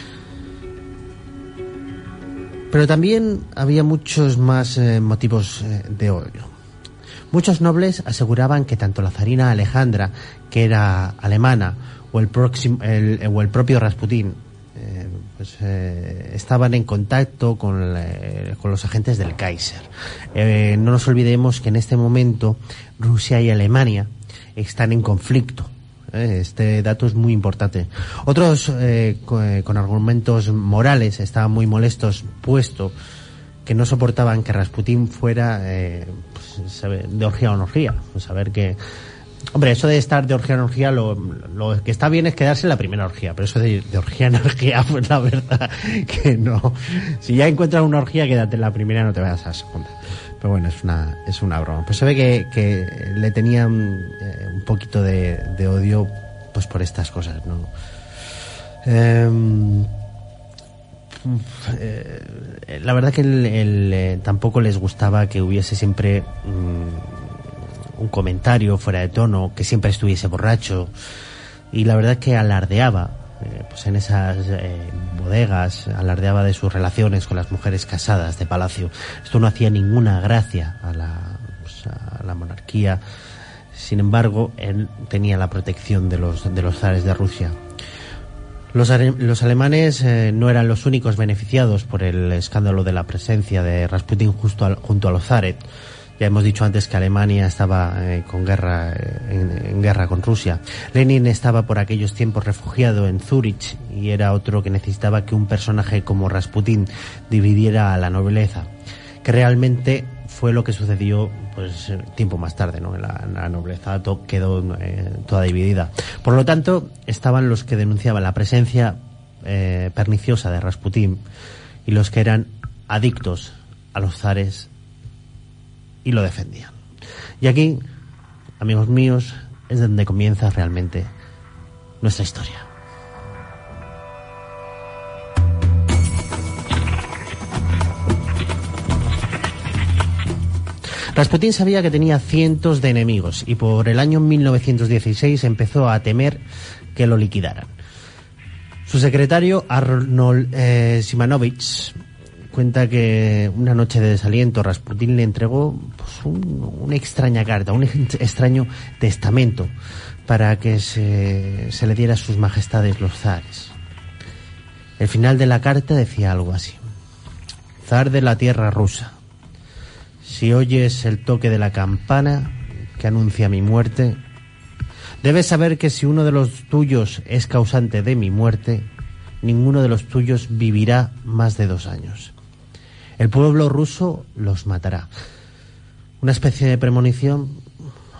Pero también había muchos más eh, motivos eh, de odio. Muchos nobles aseguraban que tanto la zarina Alejandra, que era alemana, o el, próximo, el, o el propio Rasputín eh, pues, eh, estaban en contacto con, eh, con los agentes del Kaiser. Eh, no nos olvidemos que en este momento Rusia y Alemania están en conflicto. Eh, este dato es muy importante. Otros eh, con, con argumentos morales estaban muy molestos, puesto que no soportaban que Rasputín fuera eh, pues, de orgía en orgía. Pues saber que Hombre, eso de estar de orgía en orgía, lo, lo que está bien es quedarse en la primera orgía, pero eso de, de orgía en orgía, pues la verdad que no. Si ya encuentras una orgía, quédate en la primera, no te vayas a la segunda. Pero bueno, es una es una broma. Pues se ve que, que le tenían eh, un poquito de, de odio pues por estas cosas, ¿no? Eh, eh, la verdad que el, el, eh, tampoco les gustaba que hubiese siempre mmm, un comentario fuera de tono, que siempre estuviese borracho, y la verdad que alardeaba eh, pues en esas eh, bodegas, alardeaba de sus relaciones con las mujeres casadas de palacio. Esto no hacía ninguna gracia a la, pues, a la monarquía. Sin embargo, él tenía la protección de los de los zares de Rusia. Los, los alemanes eh, no eran los únicos beneficiados por el escándalo de la presencia de Rasputín justo al, junto a los zares. Ya hemos dicho antes que Alemania estaba eh, con guerra eh, en, en guerra con Rusia. Lenin estaba por aquellos tiempos refugiado en Zúrich y era otro que necesitaba que un personaje como Rasputín dividiera a la nobleza, que realmente fue lo que sucedió pues tiempo más tarde, ¿no? La, la nobleza to, quedó eh, toda dividida. Por lo tanto, estaban los que denunciaban la presencia eh, perniciosa de Rasputín y los que eran adictos a los zares y lo defendían. Y aquí, amigos míos, es donde comienza realmente nuestra historia. Rasputín sabía que tenía cientos de enemigos y por el año mil novecientos dieciséis empezó a temer que lo liquidaran. Su secretario Arnold eh, Simanovich cuenta que una noche de desaliento Rasputín le entregó pues, un, una extraña carta, un extraño testamento para que se, se le diera a sus majestades los zares. El final de la carta decía algo así: zar de la tierra rusa, si oyes el toque de la campana que anuncia mi muerte, debes saber que si uno de los tuyos es causante de mi muerte, ninguno de los tuyos vivirá más de dos años. El pueblo ruso los matará. Una especie de premonición,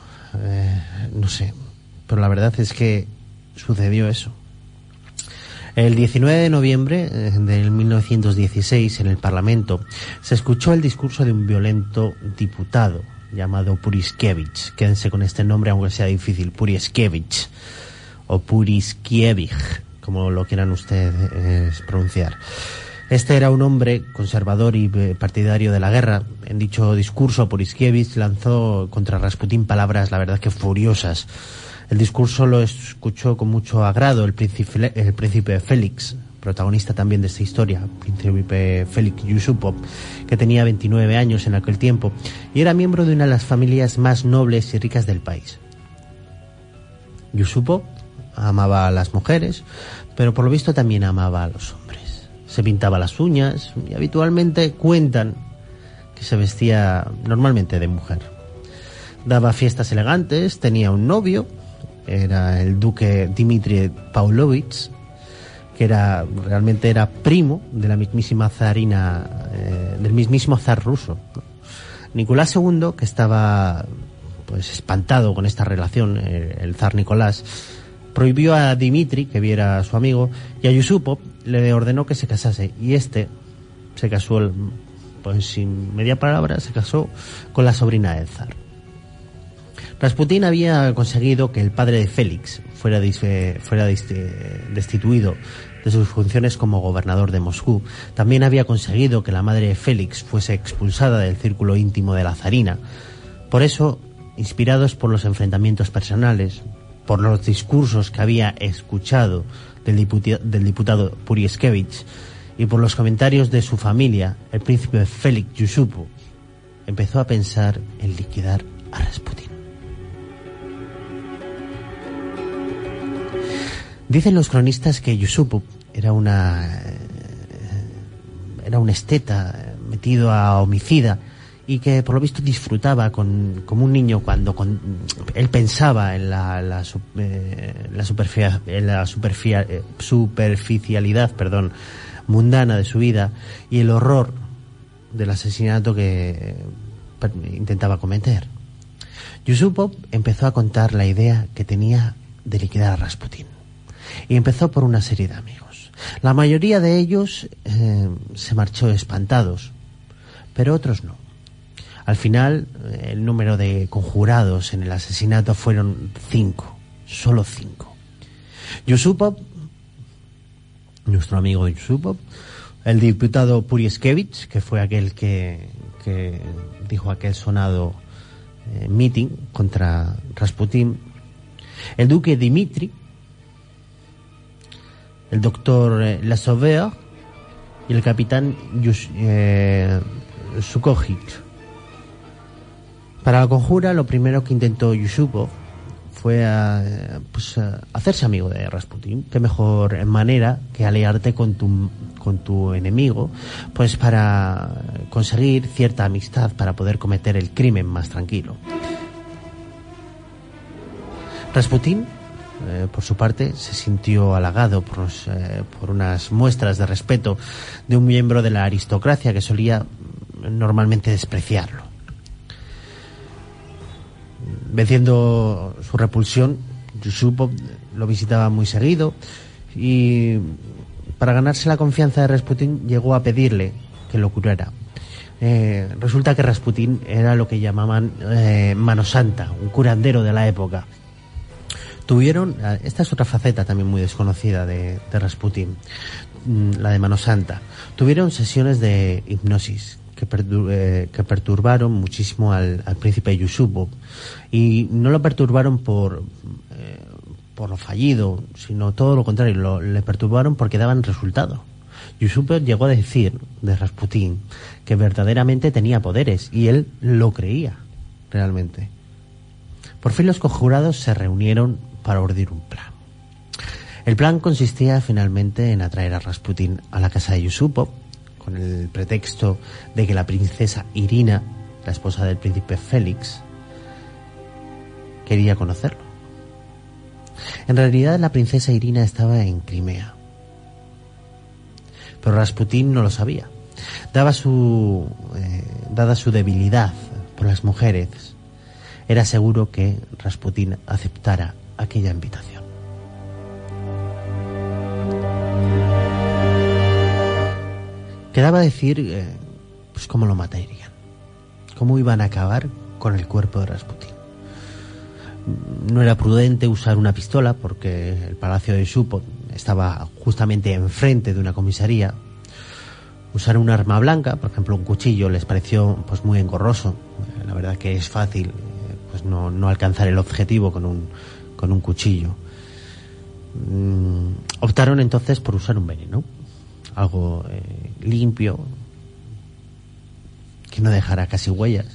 eh, no sé, pero la verdad es que sucedió eso. El diecinueve de noviembre de mil novecientos dieciséis, en el Parlamento, se escuchó el discurso de un violento diputado llamado Puriskiewicz. Quédense con este nombre, aunque sea difícil, Puriskiewicz, o Puriskiewicz, como lo quieran ustedes pronunciar. Este era un hombre conservador y partidario de la guerra. En dicho discurso, Puriskiewicz lanzó contra Rasputín palabras, la verdad, que furiosas. El discurso lo escuchó con mucho agrado el príncipe, el príncipe Félix, protagonista también de esta historia, príncipe Félix Yusupov, que tenía veintinueve años en aquel tiempo y era miembro de una de las familias más nobles y ricas del país. Yusupov amaba a las mujeres, pero por lo visto también amaba a los hombres. Se pintaba las uñas y habitualmente cuentan que se vestía normalmente de mujer. Daba fiestas elegantes, tenía un novio, era el duque Dmitri Pavlovich, que era realmente era primo de la mismísima zarina, eh, del mismísimo zar ruso. Nicolás segundo, que estaba pues espantado con esta relación, eh, el zar Nicolás, prohibió a Dmitri que viera a su amigo, y a Yusupov le ordenó que se casase, y este se casó, pues sin media palabra, se casó con la sobrina del zar. Rasputín había conseguido que el padre de Félix fuera, fuera destituido de sus funciones como gobernador de Moscú. También había conseguido que la madre de Félix fuese expulsada del círculo íntimo de la zarina. Por eso, inspirados por los enfrentamientos personales, por los discursos que había escuchado del, diputi- del diputado Puriskiewicz y por los comentarios de su familia, el príncipe Félix Yusupov empezó a pensar en liquidar a Rasputín. Dicen los cronistas que Yusupov era una era un esteta metido a homicida y que por lo visto disfrutaba con, como un niño cuando con, él pensaba en la, la, eh, la, superfia, en la superfia, eh, superficialidad perdón, mundana de su vida y el horror del asesinato que eh, intentaba cometer. Yusupov empezó a contar la idea que tenía de liquidar a Rasputín. Y empezó por una serie de amigos. La mayoría de ellos eh, se marchó espantados, pero otros no. Al final, el número de conjurados en el asesinato fueron cinco, solo cinco. Yusupov, nuestro amigo Yusupov, el diputado Puriskiewicz, que fue aquel que, que dijo aquel sonado eh, meeting contra Rasputín, el duque Dmitri, el doctor eh, Lasovea y el capitán Yus, eh, Sukhovic. Para la conjura, lo primero que intentó Yusupov fue a, pues, a hacerse amigo de Rasputín. Qué mejor manera que aliarte con tu, con tu enemigo, pues para conseguir cierta amistad para poder cometer el crimen más tranquilo. Rasputín, Eh, por su parte, se sintió halagado por, los, eh, por unas muestras de respeto de un miembro de la aristocracia que solía normalmente despreciarlo. Venciendo su repulsión, Yusupov lo visitaba muy seguido y para ganarse la confianza de Rasputín llegó a pedirle que lo curara. Eh, resulta que Rasputín era lo que llamaban eh, mano santa, un curandero de la época. Tuvieron, esta es otra faceta también muy desconocida de, de Rasputín, la de mano santa. Tuvieron sesiones de hipnosis que, pertur, eh, que perturbaron muchísimo al, al príncipe Yusupov, y no lo perturbaron por eh, por lo fallido, sino todo lo contrario, lo, le perturbaron porque daban resultado. Yusupov llegó a decir de Rasputín que verdaderamente tenía poderes y él lo creía realmente. Por fin los conjurados se reunieron para urdir un plan. El plan consistía finalmente en atraer a Rasputín a la casa de Yusupov con el pretexto de que la princesa Irina, la esposa del príncipe Félix, quería conocerlo. En realidad la princesa Irina estaba en Crimea, pero Rasputín no lo sabía. Daba su, eh, dada su debilidad por las mujeres, era seguro que Rasputín aceptara aquella invitación. Quedaba decir eh, pues cómo lo matarían, cómo iban a acabar con el cuerpo de Rasputín. No era prudente usar una pistola porque el palacio de Yusupov estaba justamente enfrente de una comisaría. Usar un arma blanca, por ejemplo un cuchillo, les pareció pues muy engorroso. La verdad que es fácil pues no, no alcanzar el objetivo con un, con un cuchillo. Mm, optaron entonces por usar un veneno, algo eh, limpio, que no dejara casi huellas.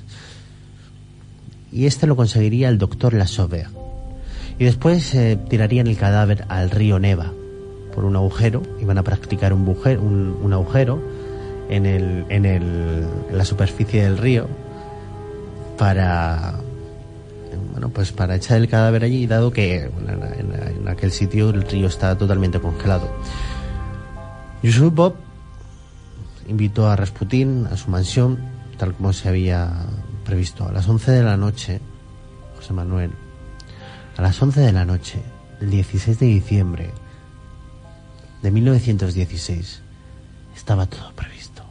Y este lo conseguiría el doctor Lasauver. Y después eh, tirarían el cadáver al río Neva por un agujero. Iban a practicar un, bujer, un, un agujero en, el, en, el, en la superficie del río para, bueno, pues para echar el cadáver allí, dado que bueno, en, en aquel sitio el río está totalmente congelado. Yusupov invitó a Rasputín a su mansión, tal como se había previsto, a las once de la noche. José Manuel, a las once de la noche del dieciséis de diciembre de mil novecientos dieciséis estaba todo previsto.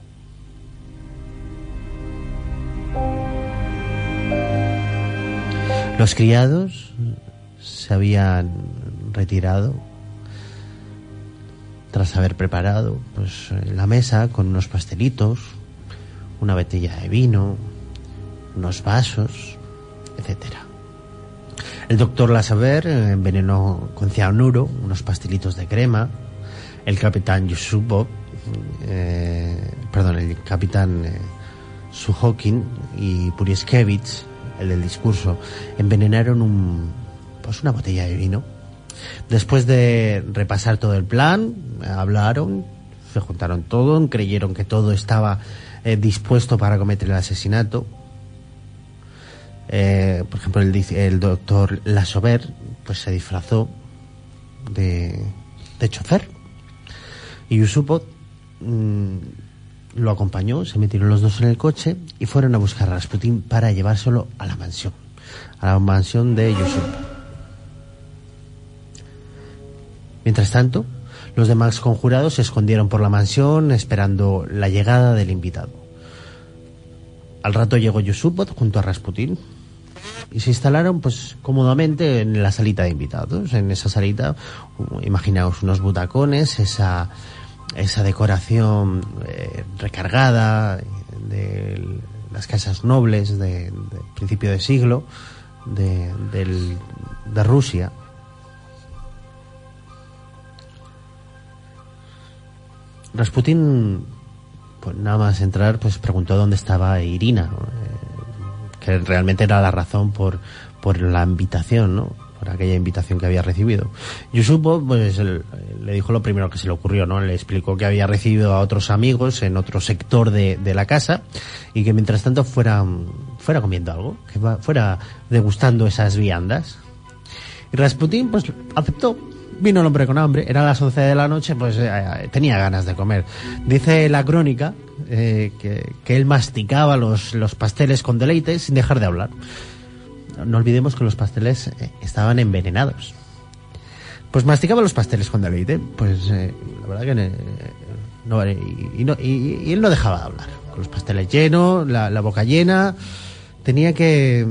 Los criados se habían retirado tras haber preparado pues la mesa con unos pastelitos, una botella de vino, unos vasos, etcétera. El doctor Lasauver envenenó con cianuro unos pastelitos de crema. El capitán Yusupov, eh, perdón, el capitán eh, Sujokin y Puriskevich, el del discurso, envenenaron un, pues una botella de vino. Después de repasar todo el plan, hablaron, se juntaron todo, creyeron que todo estaba eh, dispuesto para cometer el asesinato. Eh, por ejemplo, el, el doctor Lasauver pues se disfrazó de, de chofer y Yusupov mmm, lo acompañó, se metieron los dos en el coche y fueron a buscar a Rasputín para llevárselo a la mansión, a la mansión de Yusupov. Mientras tanto, los demás conjurados se escondieron por la mansión esperando la llegada del invitado. Al rato llegó Yusupov junto a Rasputín y se instalaron pues cómodamente en la salita de invitados. En esa salita, imaginaos unos butacones, esa esa decoración eh, recargada de las casas nobles de, de principio de siglo de, del, de Rusia. Rasputín, pues nada más entrar, pues preguntó dónde estaba Irina, ¿no? eh, que realmente era la razón por, por la invitación, ¿no? Por aquella invitación que había recibido. Yusupov pues el, le dijo lo primero que se le ocurrió, ¿no? Le explicó que había recibido a otros amigos en otro sector de, de la casa y que mientras tanto fuera, fuera comiendo algo, que va, fuera degustando esas viandas. Y Rasputín pues aceptó. Vino el hombre con hambre, era las once de la noche, pues eh, tenía ganas de comer. Dice la crónica eh, que, que él masticaba los, los pasteles con deleite sin dejar de hablar. No olvidemos que los pasteles eh, estaban envenenados. Pues masticaba los pasteles con deleite, pues eh, la verdad que eh, no, y, y, no, y, y él no dejaba de hablar. Con los pasteles llenos, la, la boca llena, tenía que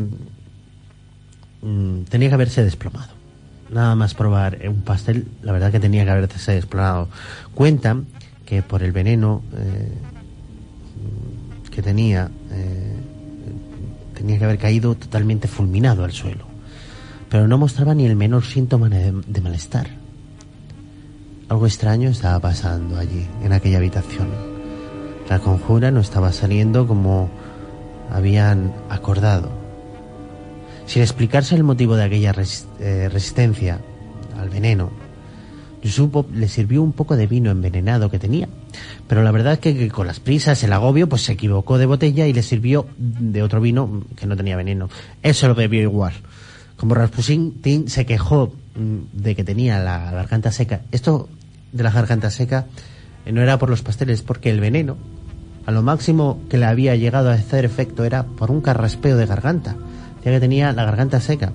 mm, tenía que haberse desplomado. Nada más probar un pastel, la verdad que tenía que haberse desplomado. Cuentan que por el veneno eh, que tenía, eh, tenía que haber caído totalmente fulminado al suelo. Pero no mostraba ni el menor síntoma de, de malestar. Algo extraño estaba pasando allí, en aquella habitación. La conjura no estaba saliendo como habían acordado. Sin explicarse el motivo de aquella res, eh, resistencia al veneno, Yusupov le sirvió un poco de vino envenenado que tenía, pero la verdad es que, que con las prisas, el agobio, pues se equivocó de botella y le sirvió de otro vino que no tenía veneno. Eso lo bebió igual. Como Rasputín se quejó de que tenía la garganta seca, esto de la garganta seca eh, no era por los pasteles, porque el veneno, a lo máximo que le había llegado a hacer efecto era por un carraspeo de garganta. Ya que tenía la garganta seca.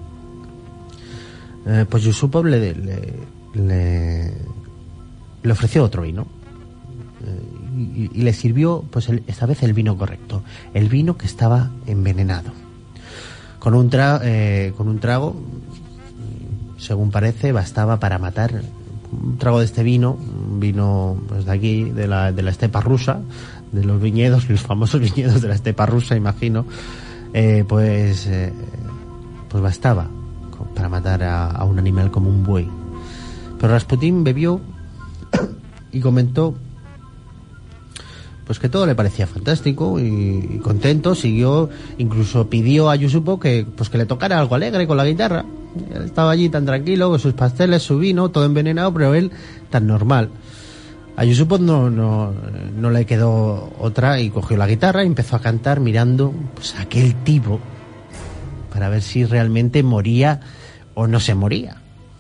Eh, pues Yusupov le, le, le, le ofreció otro vino. Eh, y, y le sirvió pues el, esta vez el vino correcto, el vino que estaba envenenado. Con un, tra, eh, con un trago, según parece, bastaba para matar. Un trago de este vino, un vino pues de aquí, de la, de la estepa rusa, de los viñedos, los famosos viñedos de la estepa rusa, imagino, eh, pues, eh, pues bastaba para matar a, a un animal como un buey. Pero Rasputín bebió y comentó pues que todo le parecía fantástico y, y contento. Siguió, incluso pidió a Yusupov que pues que le tocara algo alegre con la guitarra. Él estaba allí tan tranquilo con sus pasteles, su vino, todo envenenado, pero él tan normal. A Yusupov no, no, no le quedó otra y cogió la guitarra y empezó a cantar mirando pues a aquel tipo para ver si realmente moría o no se moría.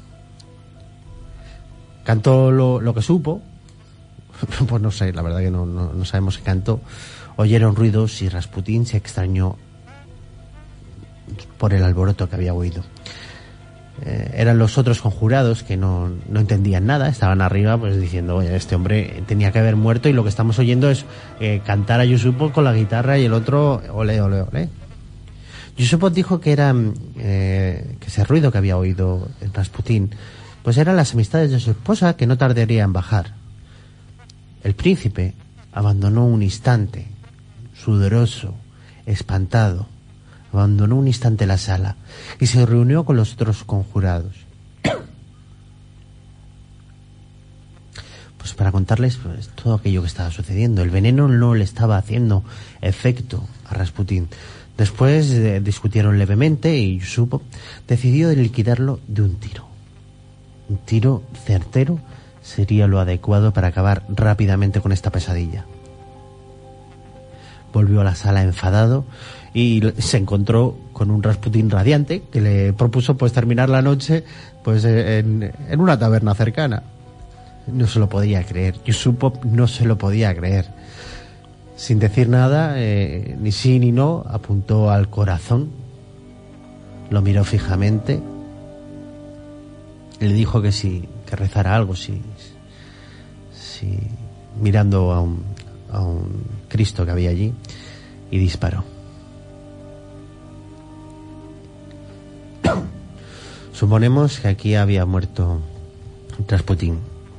Cantó lo, lo que supo. Pues no sé, la verdad que no, no, no sabemos qué cantó. Oyeron ruidos y Rasputín se extrañó por el alboroto que había oído. Eh, eran los otros conjurados que no, no entendían nada, estaban arriba pues diciendo, oye, este hombre tenía que haber muerto y lo que estamos oyendo es eh, cantar a Yusupov con la guitarra y el otro, ole, ole, ole. Yusupov dijo que era eh, que ese ruido que había oído en Rasputín pues eran las amistades de su esposa que no tardarían en bajar. El príncipe abandonó un instante, sudoroso, espantado, abandonó un instante la sala y se reunió con los otros conjurados. Pues para contarles pues, todo aquello que estaba sucediendo. El veneno no le estaba haciendo efecto a Rasputín. Después eh, discutieron levemente y Yusupov decidió liquidarlo de un tiro. Un tiro certero sería lo adecuado para acabar rápidamente con esta pesadilla. Volvió a la sala enfadado y se encontró con un Rasputín radiante que le propuso pues terminar la noche pues en, en una taberna cercana. No se lo podía creer. Yusupov no se lo podía creer. Sin decir nada, eh, ni sí ni no, apuntó al corazón, lo miró fijamente, le dijo que sí, que rezara algo, sí, sí, mirando a un, a un Cristo que había allí, y disparó. Suponemos que aquí había muerto Rasputín.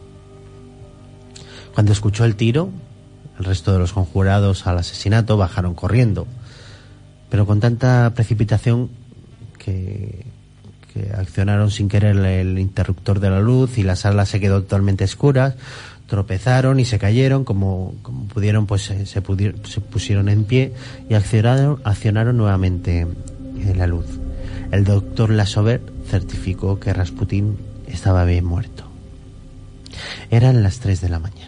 Cuando escuchó el tiro, el resto de los conjurados al asesinato bajaron corriendo, pero con tanta precipitación que, que accionaron sin querer el interruptor de la luz y la sala se quedó totalmente oscura. Tropezaron y se cayeron, como, como pudieron, pues se, se, pudieron, se pusieron en pie y accionaron, accionaron nuevamente la luz. El doctor Lasover certificó que Rasputín estaba bien muerto. Eran las tres de la mañana.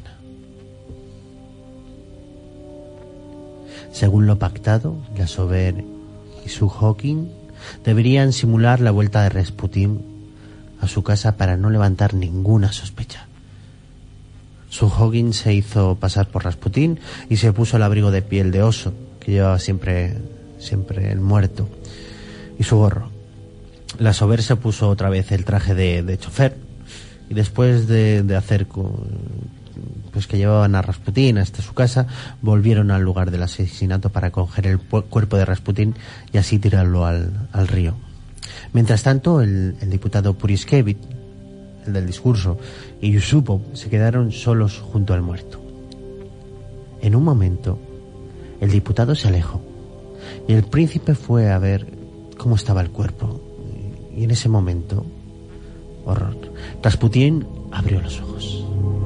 Según lo pactado, Lasover y Sukhotkin deberían simular la vuelta de Rasputín a su casa para no levantar ninguna sospecha. Sukhotkin se hizo pasar por Rasputín y se puso el abrigo de piel de oso que llevaba siempre, siempre el muerto y su gorro. Lasover se puso otra vez el traje de, de chofer y después de, de hacer pues que llevaban a Rasputín hasta su casa, volvieron al lugar del asesinato para coger el cuerpo de Rasputín y así tirarlo al, al río. Mientras tanto, el, el diputado Puriskevich, el del discurso, y Yusupov se quedaron solos junto al muerto. En un momento, el diputado se alejó y el príncipe fue a ver cómo estaba el cuerpo. Y en ese momento, horror, Rasputín abrió los ojos.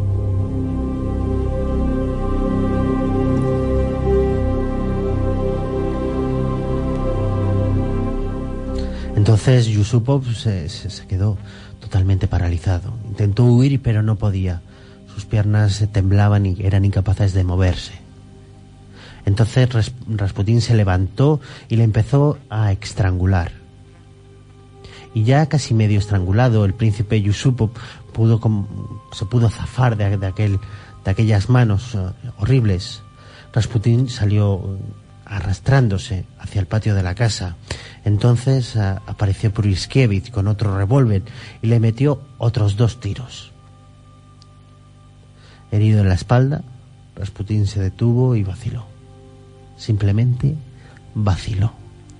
Entonces Yusupov se, se, se quedó totalmente paralizado. Intentó huir, pero no podía. Sus piernas se temblaban y eran incapaces de moverse. Entonces Rasputín se levantó y le empezó a estrangular. Y ya casi medio estrangulado, el príncipe Yusupov pudo, se pudo zafar de, de, aquel, de aquellas manos uh, horribles. Rasputín salió arrastrándose hacia el patio de la casa. Entonces uh, apareció Puriskevich con otro revólver y le metió otros dos tiros. Herido en la espalda, Rasputín se detuvo y vaciló. Simplemente vaciló.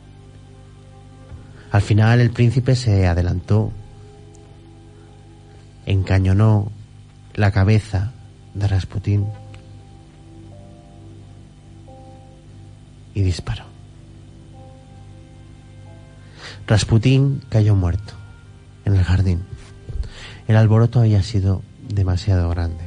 Al final el príncipe se adelantó, encañonó la cabeza de Rasputín y disparó. Rasputín cayó muerto en el jardín. El alboroto había sido demasiado grande.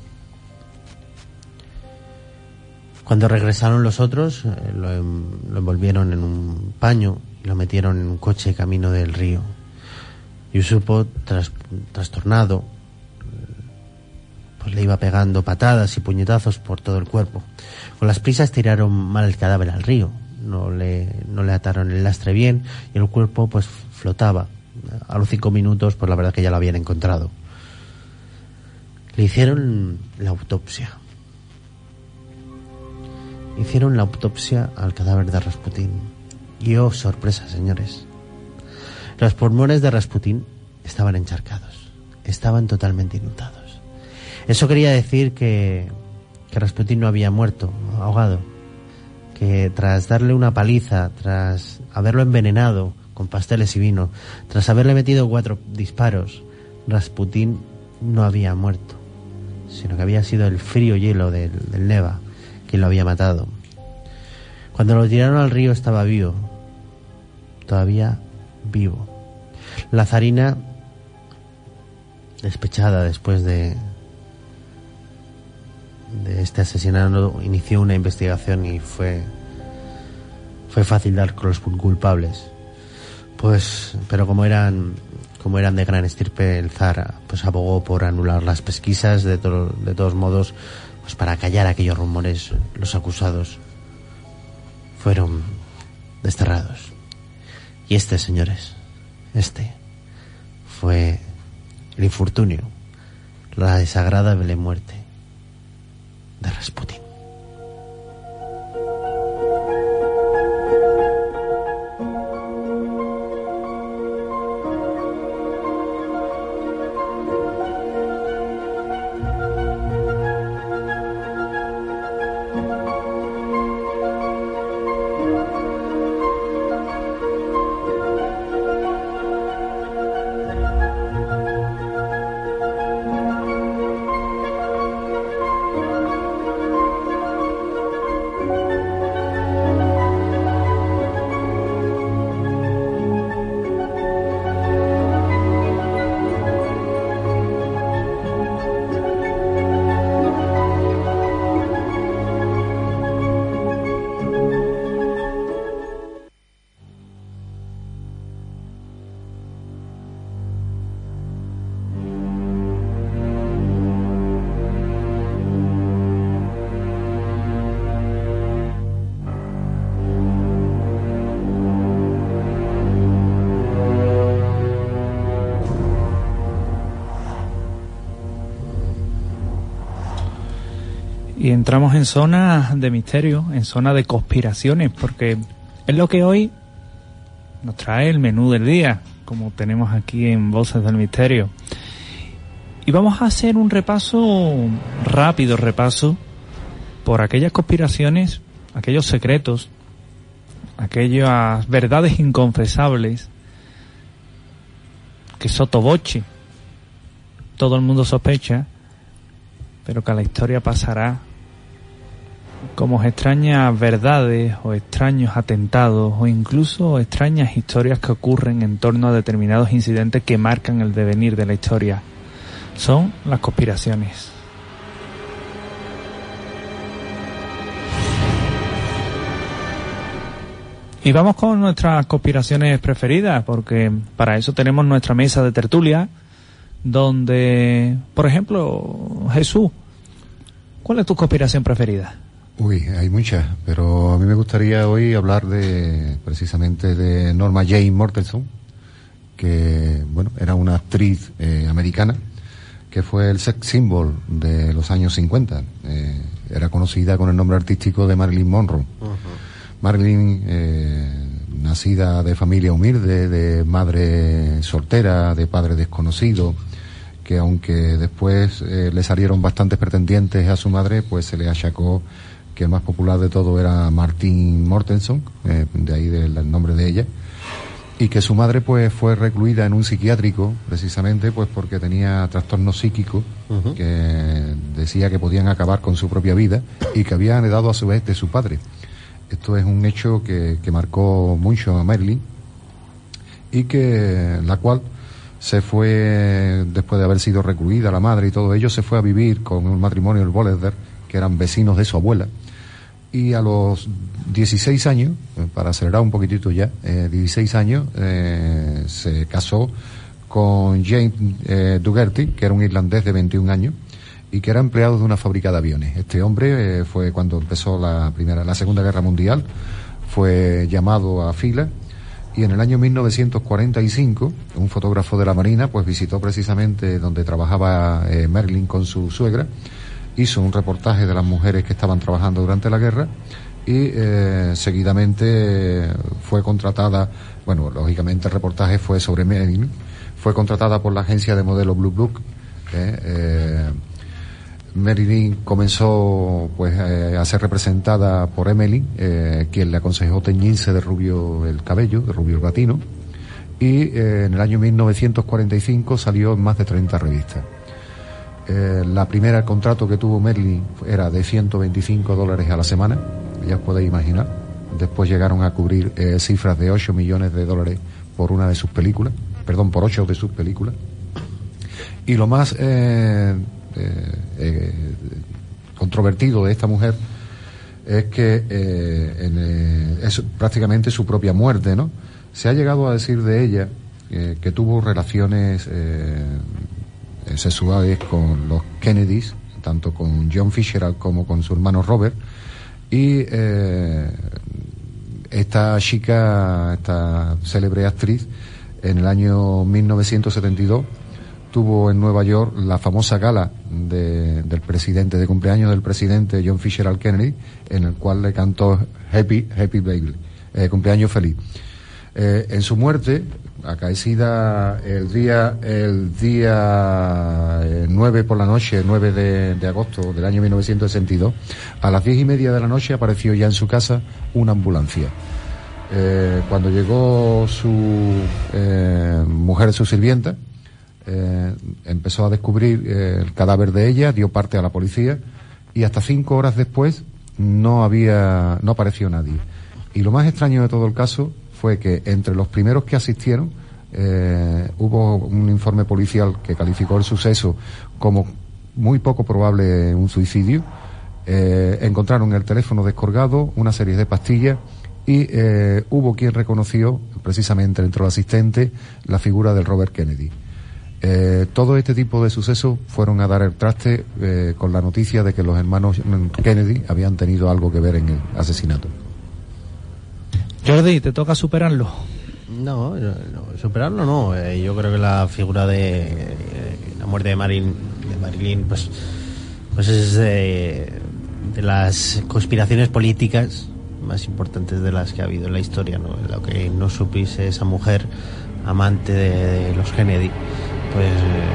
Cuando regresaron los otros, lo, lo envolvieron en un paño y lo metieron en un coche camino del río. Yusupo, tras, trastornado, pues le iba pegando patadas y puñetazos por todo el cuerpo. Con las prisas tiraron mal el cadáver al río. No le, no le ataron el lastre bien y el cuerpo pues flotaba. A los cinco minutos, pues la verdad que ya lo habían encontrado. Le hicieron la autopsia. Hicieron la autopsia al cadáver de Rasputín. Y oh, sorpresa, señores. Los pulmones de Rasputín estaban encharcados. Estaban totalmente inundados. Eso quería decir que, que Rasputín no había muerto, ahogado. Que tras darle una paliza, tras haberlo envenenado con pasteles y vino, tras haberle metido cuatro disparos, Rasputín no había muerto, sino que había sido el frío hielo del, del Neva quien lo había matado. Cuando lo tiraron al río estaba vivo, todavía vivo. La zarina, despechada después de, de este asesinato, inició una investigación y fue, fue fácil dar con los culpables. Pues, pero como eran, como eran de gran estirpe, el zar pues abogó por anular las pesquisas. De, to, de todos modos, pues para callar aquellos rumores, los acusados fueron desterrados. Y este, señores, este fue el infortunio, la desagradable muerte de Rasputín. Y entramos en zona de misterio, en zona de conspiraciones, porque es lo que hoy nos trae el menú del día, como tenemos aquí en Voces del Misterio. Y vamos a hacer un repaso, rápido repaso, por aquellas conspiraciones, aquellos secretos, aquellas verdades inconfesables que sotto voce todo el mundo sospecha, pero que a la historia pasará como extrañas verdades o extraños atentados o incluso extrañas historias que ocurren en torno a determinados incidentes que marcan el devenir de la historia. Son las conspiraciones. Y vamos con nuestras conspiraciones preferidas, porque para eso tenemos nuestra mesa de tertulia, donde, por ejemplo, Jesús, ¿cuál es tu conspiración preferida? Uy, hay muchas, pero a mí me gustaría hoy hablar de, precisamente, de Norma Jane Mortenson, que, bueno, era una actriz eh, americana, que fue el sex symbol de los años cincuenta. Eh, era conocida con el nombre artístico de Marilyn Monroe. Uh-huh. Marilyn, eh, nacida de familia humilde, de madre soltera, de padre desconocido, que aunque después eh, le salieron bastantes pretendientes a su madre, pues se le achacó que el más popular de todo era Martin Mortenson, eh, de ahí del el nombre de ella, y que su madre pues fue recluida en un psiquiátrico precisamente pues porque tenía trastornos psíquicos uh-huh. que decía que podían acabar con su propia vida y que había heredado a su vez de su padre. Esto es un hecho que, que marcó mucho a Marilyn y que la cual se fue, después de haber sido recluida la madre y todo ello, se fue a vivir con un matrimonio del Boleder, que eran vecinos de su abuela. Y a los dieciséis años, para acelerar un poquitito ya, eh, dieciséis años, eh, se casó con James eh, Dougherty, que era un irlandés de veintiún años y que era empleado de una fábrica de aviones. Este hombre eh, fue cuando empezó la primera, la Segunda Guerra Mundial, fue llamado a fila y en el año mil novecientos cuarenta y cinco un fotógrafo de la Marina pues visitó precisamente donde trabajaba eh, Marilyn con su suegra. Hizo un reportaje de las mujeres que estaban trabajando durante la guerra y eh, seguidamente fue contratada, bueno, lógicamente el reportaje fue sobre Marilyn, fue contratada por la agencia de modelo Blue Book. Eh, eh, Marilyn comenzó pues eh, a ser representada por Emily, eh, quien le aconsejó teñirse de rubio el cabello, de rubio el platino, y eh, en el año mil novecientos cuarenta y cinco salió en más de treinta revistas. Eh, la primera contrato que tuvo Marilyn era de ciento veinticinco dólares a la semana, ya os podéis imaginar. Después llegaron a cubrir eh, cifras de ocho millones de dólares por una de sus películas, perdón, por ocho de sus películas. Y lo más eh, eh, eh, controvertido de esta mujer es que eh, en, eh, es prácticamente su propia muerte, ¿no? Se ha llegado a decir de ella eh, que tuvo relaciones eh, sexuales con los Kennedys, tanto con John Fitzgerald como con su hermano Robert, y eh, esta chica, esta célebre actriz, en el año mil novecientos setenta y dos tuvo en Nueva York la famosa gala de, del presidente, de cumpleaños del presidente John Fitzgerald Kennedy, en el cual le cantó Happy, Happy Baby, eh, cumpleaños feliz. Eh, en su muerte, acaecida el día el día eh, nueve por la noche, nueve de, de agosto del año mil novecientos sesenta y dos, a las diez y media de la noche apareció ya en su casa una ambulancia. Eh, cuando llegó su eh, mujer, su sirvienta, eh, empezó a descubrir eh, el cadáver de ella, dio parte a la policía y hasta cinco horas después no había, no apareció nadie. Y lo más extraño de todo el caso fue que entre los primeros que asistieron eh, hubo un informe policial que calificó el suceso como muy poco probable un suicidio. Eh, encontraron el teléfono descolgado, una serie de pastillas y eh, hubo quien reconoció precisamente entre los asistentes la figura del Robert Kennedy. Eh, todo este tipo de sucesos fueron a dar el traste eh, con la noticia de que los hermanos Kennedy habían tenido algo que ver en el asesinato. Jordi, ¿te toca superarlo? No, no, superarlo no. Eh, yo creo que la figura de eh, la muerte de Marilyn, de Marilyn pues, pues es de, de las conspiraciones políticas más importantes de las que ha habido en la historia, ¿no? Lo que no supiese esa mujer amante de, de los Kennedy, pues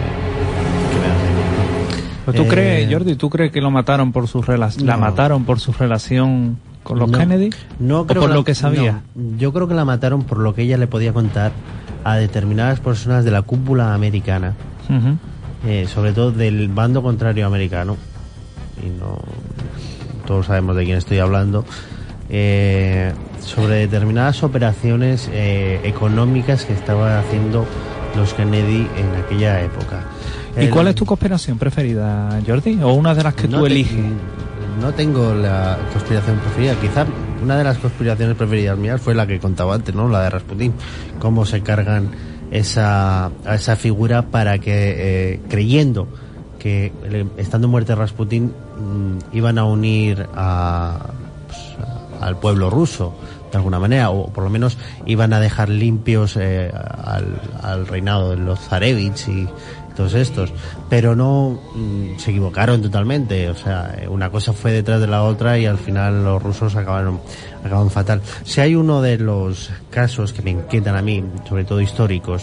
eh, ¿Pero tú eh, crees, Jordi, tú crees que lo mataron por su relación, no. la mataron por su relación con los no, Kennedy? No, creo ¿O por que lo la, que sabía? No, yo creo que la mataron por lo que ella le podía contar a determinadas personas de la cúpula americana, Uh-huh. eh, sobre todo del bando contrario americano, y no todos sabemos de quién estoy hablando, eh, sobre determinadas operaciones eh, económicas que estaban haciendo los Kennedy en aquella época. ¿Y El, cuál es tu conspiración preferida, Jordi? ¿O una de las que no tú te, eliges? No tengo la conspiración preferida. Quizá una de las conspiraciones preferidas mías fue la que contaba antes, ¿no? La de Rasputín. Cómo se cargan esa, a esa figura para que, eh, creyendo que estando muerto Rasputín mmm, iban a unir a, pues, a, al pueblo ruso de alguna manera, o por lo menos iban a dejar limpios eh, al, al reinado de los zarevich y todos estos, pero no mmm, se equivocaron totalmente. O sea, una cosa fue detrás de la otra y al final los rusos acabaron acaban fatal. Si hay uno de los casos que me inquietan a mí, sobre todo históricos,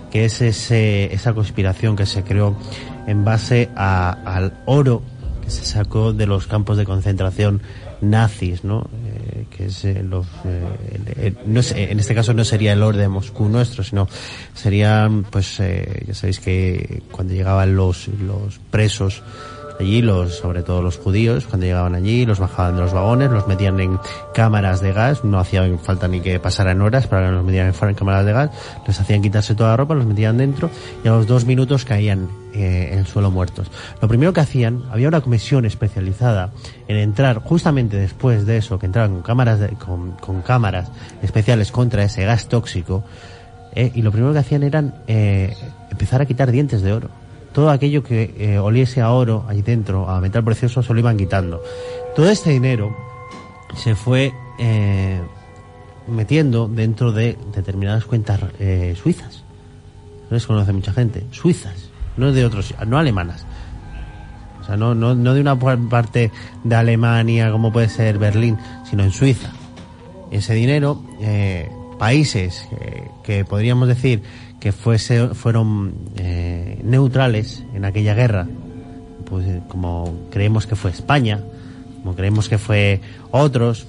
que es ese, esa conspiración que se creó en base a, al oro que se sacó de los campos de concentración nazis, ¿no? Eh, que es eh, los eh, el, el, no es, en este caso no sería el oro de Moscú nuestro, sino serían, pues eh, ya sabéis que cuando llegaban los los presos allí, los sobre todo los judíos, cuando llegaban allí, los bajaban de los vagones, los metían en cámaras de gas, no hacía falta ni que pasaran horas para que los metieran en cámaras de gas, les hacían quitarse toda la ropa, los metían dentro y a los dos minutos caían eh, en el suelo muertos. Lo primero que hacían, había una comisión especializada en entrar justamente después de eso, que entraban con cámaras de, con, con cámaras especiales contra ese gas tóxico, eh, y lo primero que hacían eran eh, empezar a quitar dientes de oro. Todo aquello que eh, oliese a oro ahí dentro, a metal precioso, se lo iban quitando. Todo este dinero se fue eh, metiendo dentro de determinadas cuentas eh, suizas. No les conoce mucha gente. Suizas, no de otros, no alemanas. O sea, no, no, no de una parte de Alemania como puede ser Berlín, sino en Suiza. Ese dinero, eh, países eh, que podríamos decir que fuese, fueron eh, neutrales en aquella guerra, pues como creemos que fue España, como creemos que fue otros,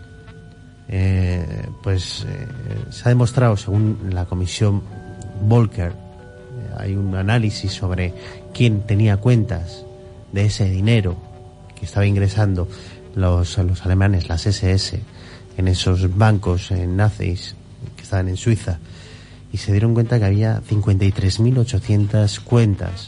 eh, pues eh, se ha demostrado, según la comisión Volcker, eh, hay un análisis sobre quién tenía cuentas de ese dinero que estaba ingresando los, los alemanes, las ese ese, en esos bancos eh, nazis que estaban en Suiza, y se dieron cuenta que había cincuenta y tres mil ochocientas cuentas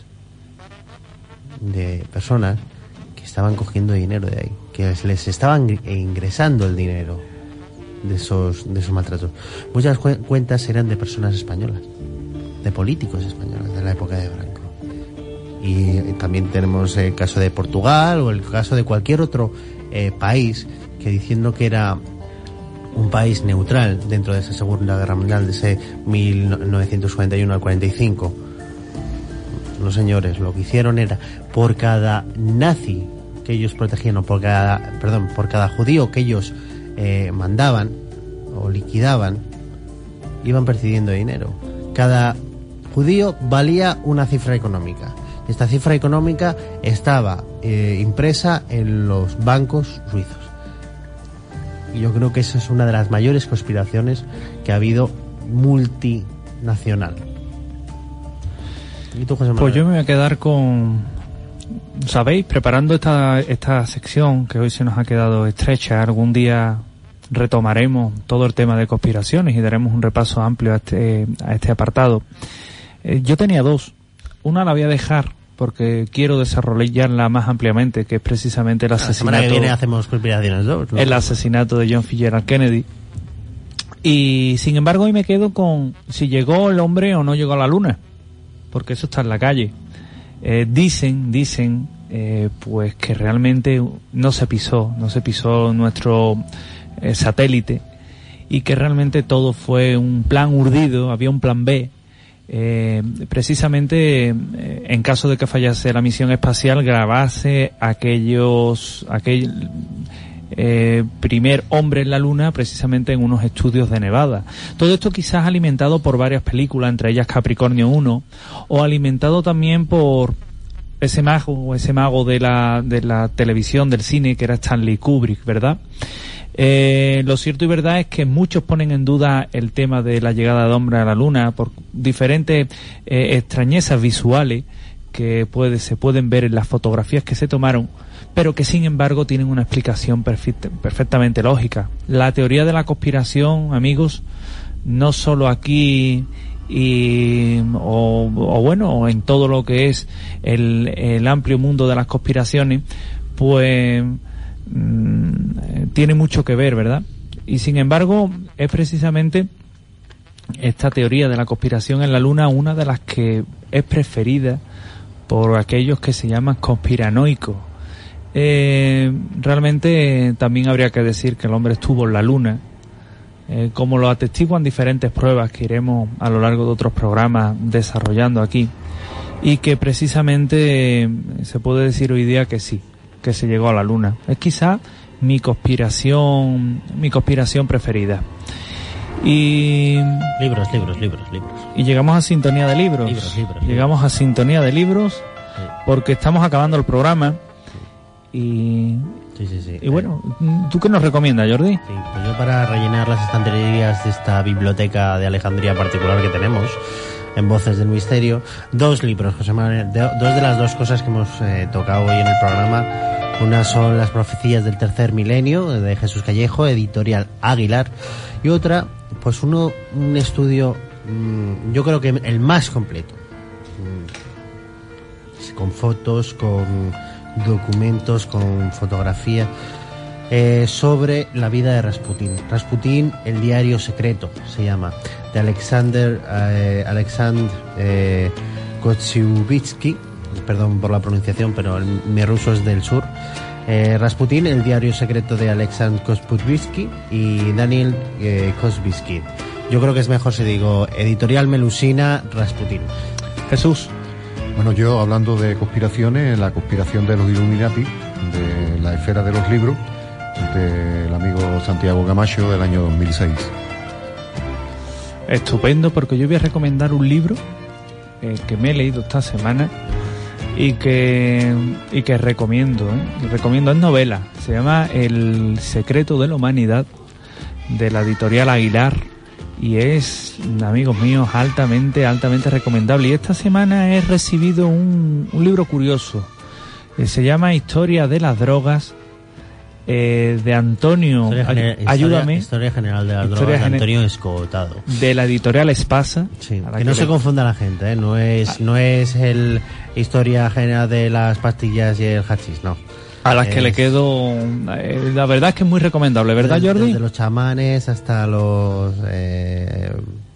de personas que estaban cogiendo dinero de ahí, que les estaban ingresando el dinero de esos de esos maltratos. Muchas cu- cuentas eran de personas españolas, de políticos españoles de la época de Franco. Y eh, también tenemos el caso de Portugal o el caso de cualquier otro eh, país que, diciendo que era un país neutral dentro de esa Segunda Guerra Mundial, de ese mil novecientos cuarenta y uno al cuarenta y cinco, los señores lo que hicieron era, por cada nazi que ellos protegían, o por cada, perdón, por cada judío que ellos eh, mandaban o liquidaban, iban percibiendo dinero. Cada judío valía una cifra económica. Esta cifra económica estaba eh, impresa en los bancos suizos. Y yo creo que esa es una de las mayores conspiraciones que ha habido multinacional. ¿Y tú, José Manuel? Pues yo me voy a quedar con... ¿Sabéis? Preparando esta, esta sección, que hoy se nos ha quedado estrecha, algún día retomaremos todo el tema de conspiraciones y daremos un repaso amplio a este, a este apartado. Eh, yo tenía dos. Una la voy a dejar porque quiero desarrollarla más ampliamente, que es precisamente el asesinato... La semana que viene hacemos conspiraciones dos, ¿no? El asesinato de John Fitzgerald Kennedy. Y sin embargo hoy me quedo con si llegó el hombre o no llegó a la luna, porque eso está en la calle. Eh, dicen, dicen, eh, pues que realmente no se pisó, no se pisó nuestro eh, satélite, y que realmente todo fue un plan urdido, había un plan B. Eh, precisamente eh, en caso de que fallase la misión espacial, grabase aquellos aquel eh, primer hombre en la luna precisamente en unos estudios de Nevada. Todo esto quizás alimentado por varias películas, entre ellas Capricornio uno, o alimentado también por ese mago ese mago de la de la televisión, del cine, que era Stanley Kubrick, ¿verdad? Eh, lo cierto y verdad es que muchos ponen en duda el tema de la llegada de hombre a la luna por diferentes eh, extrañezas visuales que puede, se pueden ver en las fotografías que se tomaron, pero que sin embargo tienen una explicación perfecta, perfectamente lógica. La teoría de la conspiración, amigos, no solo aquí y o, o bueno, en todo lo que es el, el amplio mundo de las conspiraciones, pues tiene mucho que ver, ¿verdad? Y sin embargo es precisamente esta teoría de la conspiración en la luna una de las que es preferida por aquellos que se llaman conspiranoicos. Eh, realmente también habría que decir que el hombre estuvo en la luna, eh, como lo atestiguan diferentes pruebas que iremos a lo largo de otros programas desarrollando aquí, y que precisamente eh, se puede decir hoy día que sí, que se llegó a la luna. Es quizá mi conspiración, mi conspiración preferida. Y... Libros, libros, libros, libros. Y llegamos a sintonía de libros. Libros, libros. Llegamos a sintonía de libros sí. Porque estamos acabando el programa. Y... Sí, sí, sí. Y bueno, ¿tú qué nos recomiendas, Jordi? Sí, pues yo para rellenar las estanterías de esta biblioteca de Alejandría particular que tenemos en Voces del Misterio, dos libros, José Manuel, de, dos de las dos cosas que hemos eh, tocado hoy en el programa. Una son Las profecías del tercer milenio, de Jesús Callejo, editorial Aguilar, y otra, pues uno, un estudio, mmm, yo creo que el más completo, mmm, con fotos, con documentos, con fotografía, eh, sobre la vida de Rasputín. Rasputín, el diario secreto, se llama, de Alexander, eh, Alexander eh, Kotsiubitsky, perdón por la pronunciación, pero el, mi ruso es del sur. Eh, Rasputín, el diario secreto de Alexander Kotsiubitsky y Daniel eh, Kosbisky. Yo creo que es mejor si digo editorial Melusina, Rasputín. Jesús. Bueno, yo hablando de conspiraciones, la conspiración de los Illuminati, de la esfera de los libros, del amigo Santiago Camacho del año dos mil seis. Estupendo, porque yo voy a recomendar un libro eh, que me he leído esta semana y que y que recomiendo, ¿eh? recomiendo, es novela, se llama El secreto de la humanidad, de la editorial Aguilar, y es, amigos míos, altamente, altamente recomendable. Y esta semana he recibido un, un libro curioso, que se llama Historia de las drogas, eh, de Antonio, historia gener- ayúdame. Historia, historia general de las Historia drogas, de gener- Antonio Escotado. De la editorial Espasa. Sí, que, que no le... se confunda la gente, ¿eh? No es, no es el Historia general de las pastillas y el hachís, no. A las es... que le quedo... Eh, la verdad es que es muy recomendable, ¿verdad, desde, Jordi? Desde los chamanes hasta los... Eh...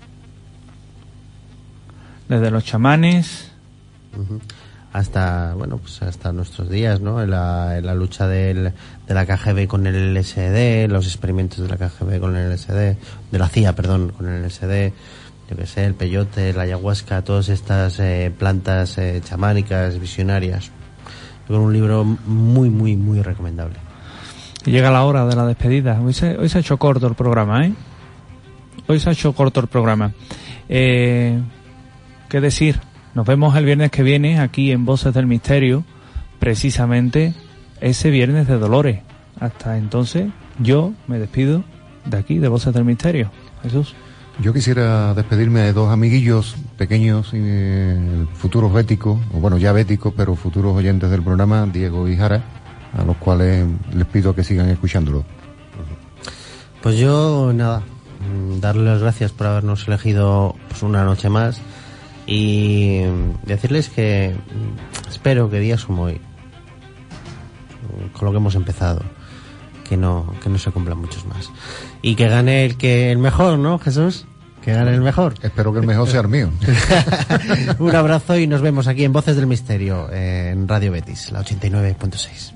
Desde los chamanes... Uh-huh. Hasta, bueno, pues hasta nuestros días, ¿no? En la, en la lucha del, de la K G B con el L S D, los experimentos de la K G B con el L S D, de la C I A, perdón, con el L S D, yo que sé, el peyote, la ayahuasca, todas estas eh, plantas eh, chamánicas, visionarias. Yo creo un libro muy, muy, muy recomendable. Y llega la hora de la despedida. Hoy se, hoy se ha hecho corto el programa, ¿eh? Hoy se ha hecho corto el programa. Eh, ¿Qué decir? Nos vemos el viernes que viene aquí en Voces del Misterio, precisamente ese viernes de Dolores. Hasta entonces, yo me despido de aquí, de Voces del Misterio. Jesús. Yo quisiera despedirme de dos amiguillos pequeños, eh, futuros béticos, o bueno, ya béticos, pero futuros oyentes del programa, Diego y Jara, a los cuales les pido que sigan escuchándolo. Pues yo, nada, darles las gracias por habernos elegido pues, una noche más. Y decirles que espero que días como hoy, con lo que hemos empezado, que no que no se cumplan muchos más. Y que gane el que el mejor, ¿no, Jesús? Que gane el mejor. Espero que el mejor sea el mío. Un abrazo y nos vemos aquí en Voces del Misterio, en Radio Betis, la ochenta y nueve punto seis.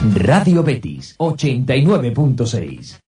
Radio Betis ochenta y nueve punto seis.